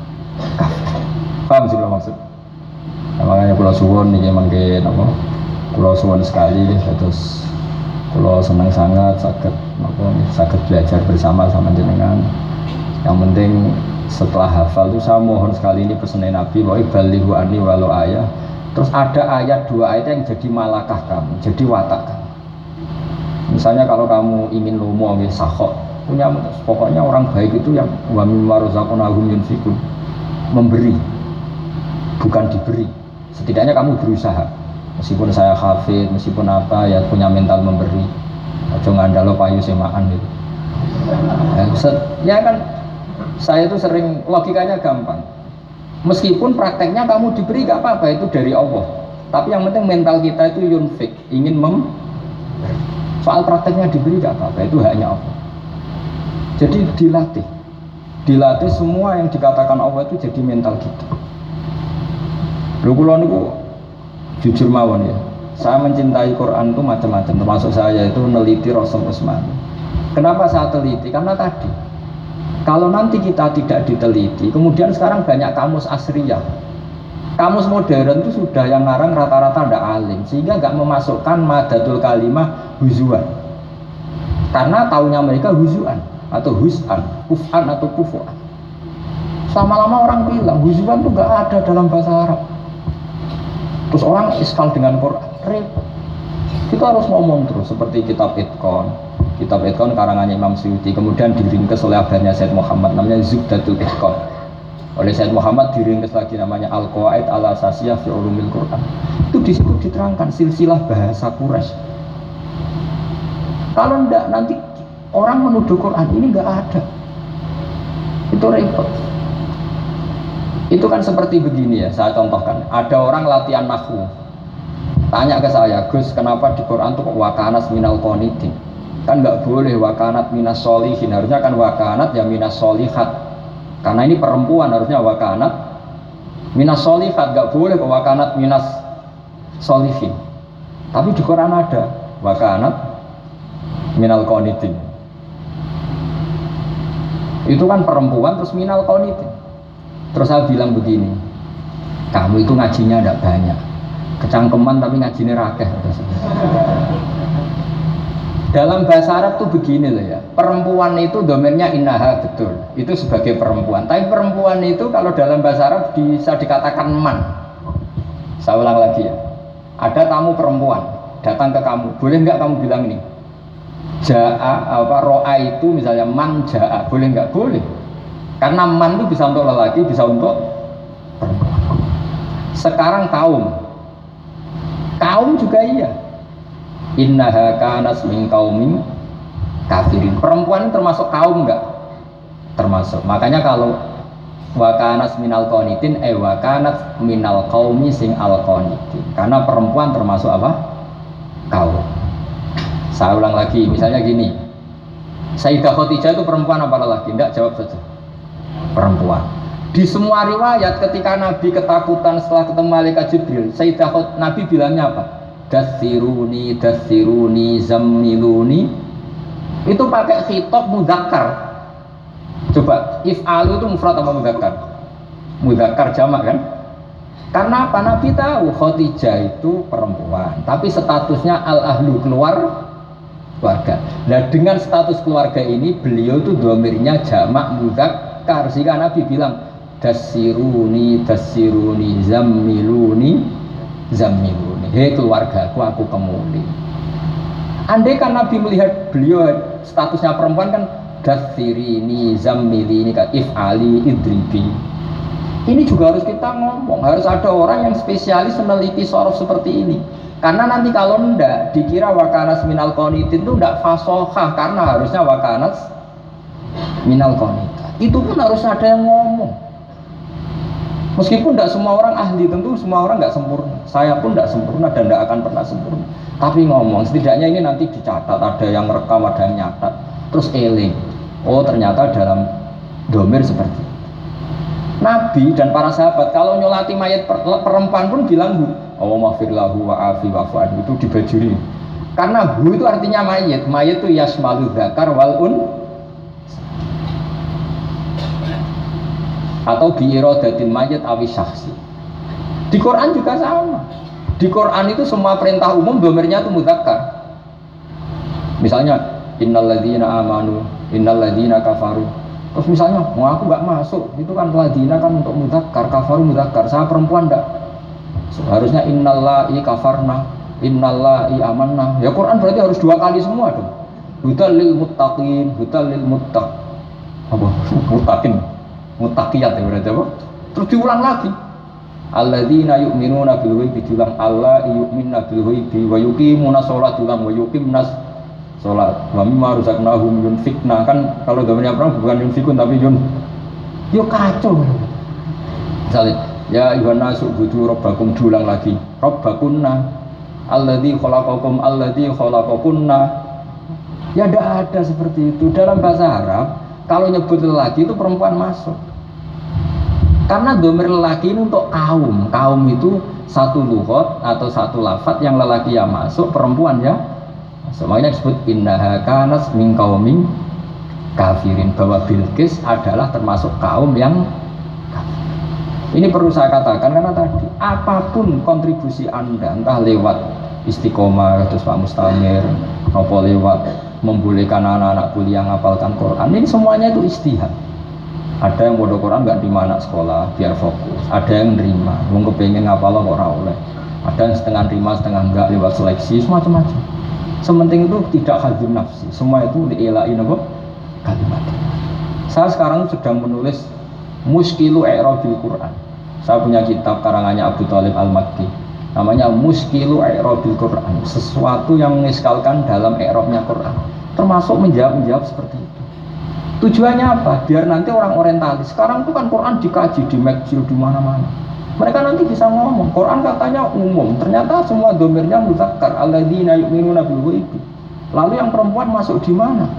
kafir. Paham sih lo maksud? Nah, makanya Pulau Suwon ini mungkin apa? Pulau Suwon sekali, terus Pulau senang sangat sakit, apa? Sakit belajar bersama sama jenengan. Yang penting setelah hafal itu saya mohon sekali ini pesanan Nabi, wa iballighu anni walau ayat. Terus ada ayat dua ayat yang jadi malakah kamu, jadi watak kamu. Misalnya kalau kamu ingin lomo ambil sahok, punya pokoknya orang baik itu yang wa mimma razaqnahum yunfiqun, memberi, bukan diberi. Setidaknya kamu berusaha. Meskipun saya hafid, meskipun apa ya punya mental memberi. Aja ngandalo payu semaan gitu. Ya kan saya itu sering logikanya gampang. Meskipun prakteknya kamu diberi gak apa-apa, itu dari Allah. Tapi yang penting mental kita itu yunfik, ingin mem. Soal prakteknya diberi gak apa-apa, itu haknya Allah. Jadi dilatih, dilatih semua yang dikatakan Allah itu jadi mental kita. Lho kula niku jujur mawon ya. Saya mencintai Quran itu macam-macam, termasuk saya itu neliti Rasul Utsmani. Kenapa saya teliti? Karena tadi, kalau nanti kita tidak diteliti, kemudian sekarang banyak kamus asriyah. Kamus modern itu sudah yang ngarang rata-rata tidak alim, sehingga nggak memasukkan madatul kalimah huzuan. Karena taunya mereka huzuan atau hus'an, kuf'an atau kufu'an. Lama-lama orang bilang huzuan itu nggak ada dalam bahasa Arab. Terus orang iskal dengan Quran, repot. Kita harus ngomong terus seperti kitab Itqan. Kitab Itqan karangannya Imam Suyuti, kemudian diringkes oleh abahnya Said Muhammad, namanya Zubdatul Itqan. Oleh Said Muhammad diringkes lagi namanya Al-Qawaid Al-Asasiyah fi Ulumil Quran. Itu di situ diterangkan silsilah bahasa Quraisy. Kalau enggak nanti orang menuduh Quran ini enggak ada. Itu repot. Itu kan seperti begini ya, saya contohkan. Ada orang latihan nahwu. Tanya ke saya, Gus, kenapa di Quran tuh kok wakanas minal qonitin? Kan enggak boleh wakanat minas solihin, harusnya kan wakanat ya minas solihat. Karena ini perempuan harusnya wakanat minas solihat, enggak boleh wakanat minas solihin. Tapi di Quran ada wakanat minal qonitin. Itu kan perempuan terus minal qonitin. Terus saya bilang begini, kamu itu ngajinya tidak banyak, kecangkeman tapi ngajinya rakeh. Dalam bahasa Arab tuh begini loh ya, perempuan itu domainnya innaha, betul, itu sebagai perempuan. Tapi perempuan itu kalau dalam bahasa Arab bisa dikatakan man. Saya ulang lagi ya, ada tamu perempuan datang ke kamu, boleh nggak kamu bilang ini ja'a apa ro'a itu misalnya man ja'a, boleh nggak? Boleh. Karena man itu bisa untuk lelaki, bisa untuk perempuan. Sekarang kaum, kaum juga iya. Innaha kanas min qaumin kafirin. Perempuan termasuk kaum enggak? Termasuk. Makanya kalau wa kanas minal qonitin, eh wa kanat minal qaumi sing al qonitin. Karena perempuan termasuk apa? Kaum. Saya ulang lagi, misalnya gini. Sayyidah Khadijah itu perempuan apa lelaki? Enggak, jawab saja. Perempuan. Di semua riwayat ketika Nabi ketakutan setelah ketemu malaikat Jibril, Sayyidah Khadijah, Nabi bilangnya apa? Dathiruni, dathiruni, zammiluni. Itu pakai khitab mudzakkar. Coba, if'alu itu mufrad apa mudzakkar? Mudzakkar jamak kan? Karena apa? Nabi tahu Khadijah itu perempuan, tapi statusnya al-ahlu, keluar keluarga. Nah dengan status keluarga ini beliau itu dhamirnya jamak mudzakkar, sehingga Nabi bilang dasiruni dasiruni zammiluni zammiluni, hei keluargaku aku kemuli. Andai kan Nabi melihat beliau statusnya perempuan kan dasirini zammilini kan if'ali idribi. Ini juga harus kita ngomong, harus ada orang yang spesialis meneliti sorof seperti ini. Karena nanti kalau enggak dikira wakanas minal qonitin itu enggak fasohah, karena harusnya wakanas minal qonita. Itu pun harus ada yang ngomong. Meskipun tidak semua orang ahli, tentu semua orang nggak sempurna. Saya pun tidak sempurna dan tidak akan pernah sempurna. Tapi ngomong, setidaknya ini nanti dicatat, ada yang merekam, ada yang nyatat. Terus eling, oh ternyata dalam domir seperti itu. Nabi dan para sahabat kalau nyolati mayat perempuan pun bilang bu, Allahumma firlahu wa afi wa fu'ad, itu dibajuri. Karena bu itu artinya mayat, mayat itu yasmalu dzakar wal un, atau biiradatin mayat awi syakhsi. Di Quran juga sama. Di Quran itu semua perintah umum domirnya itu mudzakkar. Misalnya innalladzina amanu, innalladzina kafaru. Terus misalnya, mau aku nggak masuk, itu kan ladzina kan untuk mudzakkar, kafaru mudzakkar. Saya perempuan enggak. Harusnya innallahi kafarna, innallahi amanna. Ya Quran berarti harus dua kali semua dong. Hudal lil muttaqin, hudal lil muttaq. Apa? Muttaqin. Muttaqiyat ya berarti apa? Terus diulang lagi. Alladzina yu'minuna bil ghaibi, diulang Allah yu'minuna bil ghaibi wa yuqimuna shalat, diulang wa yuqimnas shalat wa mimma razaqnahum yunfikna. Kan kalau domennya perang bukan yunfikun tapi yun. Yo kacau. Misalnya Ya ayuhan nasu budu rabbakum, diulang lagi rabbakunna alladzi khalaqakum alladzi khalaqakunna. Ya tidak ada seperti itu dalam bahasa Arab. Kalau nyebut lelaki itu perempuan masuk, karena domir lelaki ini untuk kaum. Kaum itu satu lughat atau satu lafadz yang lelaki yang masuk, perempuan ya masuk. Makanya disebut innaha kanas min qaumin kafirin, bahwa Bilqis adalah termasuk kaum yang kafir. Ini perlu saya katakan karena tadi apapun kontribusi Anda, entah lewat istiqomah terus Pak Mustamir, apa lewat membolehkan anak-anak kuliah ngapalkan Quran, ini semuanya itu ijtihad. Ada yang bodoh Quran nggak di mana sekolah biar fokus, ada yang nerima mau kepengen ngapal kok ora oleh, ada yang setengah terima setengah enggak lewat seleksi, semacam-macam. Sementing itu tidak hadun nafsi, semua itu dielain apa kalimat. Saya sekarang sedang menulis Muskilu I'rabil Quran. Saya punya kitab karangannya Abu Thalib Al-Makki, namanya Muskilu I'rabil Quran, sesuatu yang mengiskalkan dalam i'rabnya Quran, termasuk menjawab-menjawab seperti itu. Tujuannya apa? Biar nanti orang orientalis, sekarang itu kan Quran dikaji di McGill di mana-mana, mereka nanti bisa ngomong Quran katanya umum, ternyata semua domirnya mudzakkar, alladzina yu'minuna bil ghaibi. Lalu yang perempuan masuk di mana?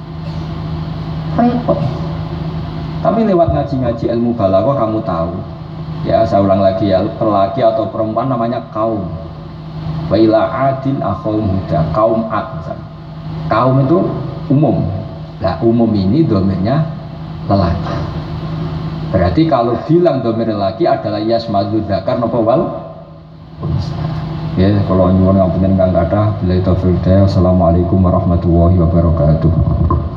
Repot. Tapi lewat ngaji-ngaji ilmu balaghah kamu tahu. Ya, saya ulang lagi ya, lelaki atau perempuan namanya kaum. Wa ila adin akhum huda, kaum ad misalnya. Kaum itu umum. Nah, umum ini domirnya lelaki. Berarti kalau bilang domir lelaki adalah yasmadu dzakar napa wal unsa. Ya, kalau nyuwun ngapunten Kang Kathah, billahi taufiq. Assalamualaikum warahmatullahi wabarakatuh.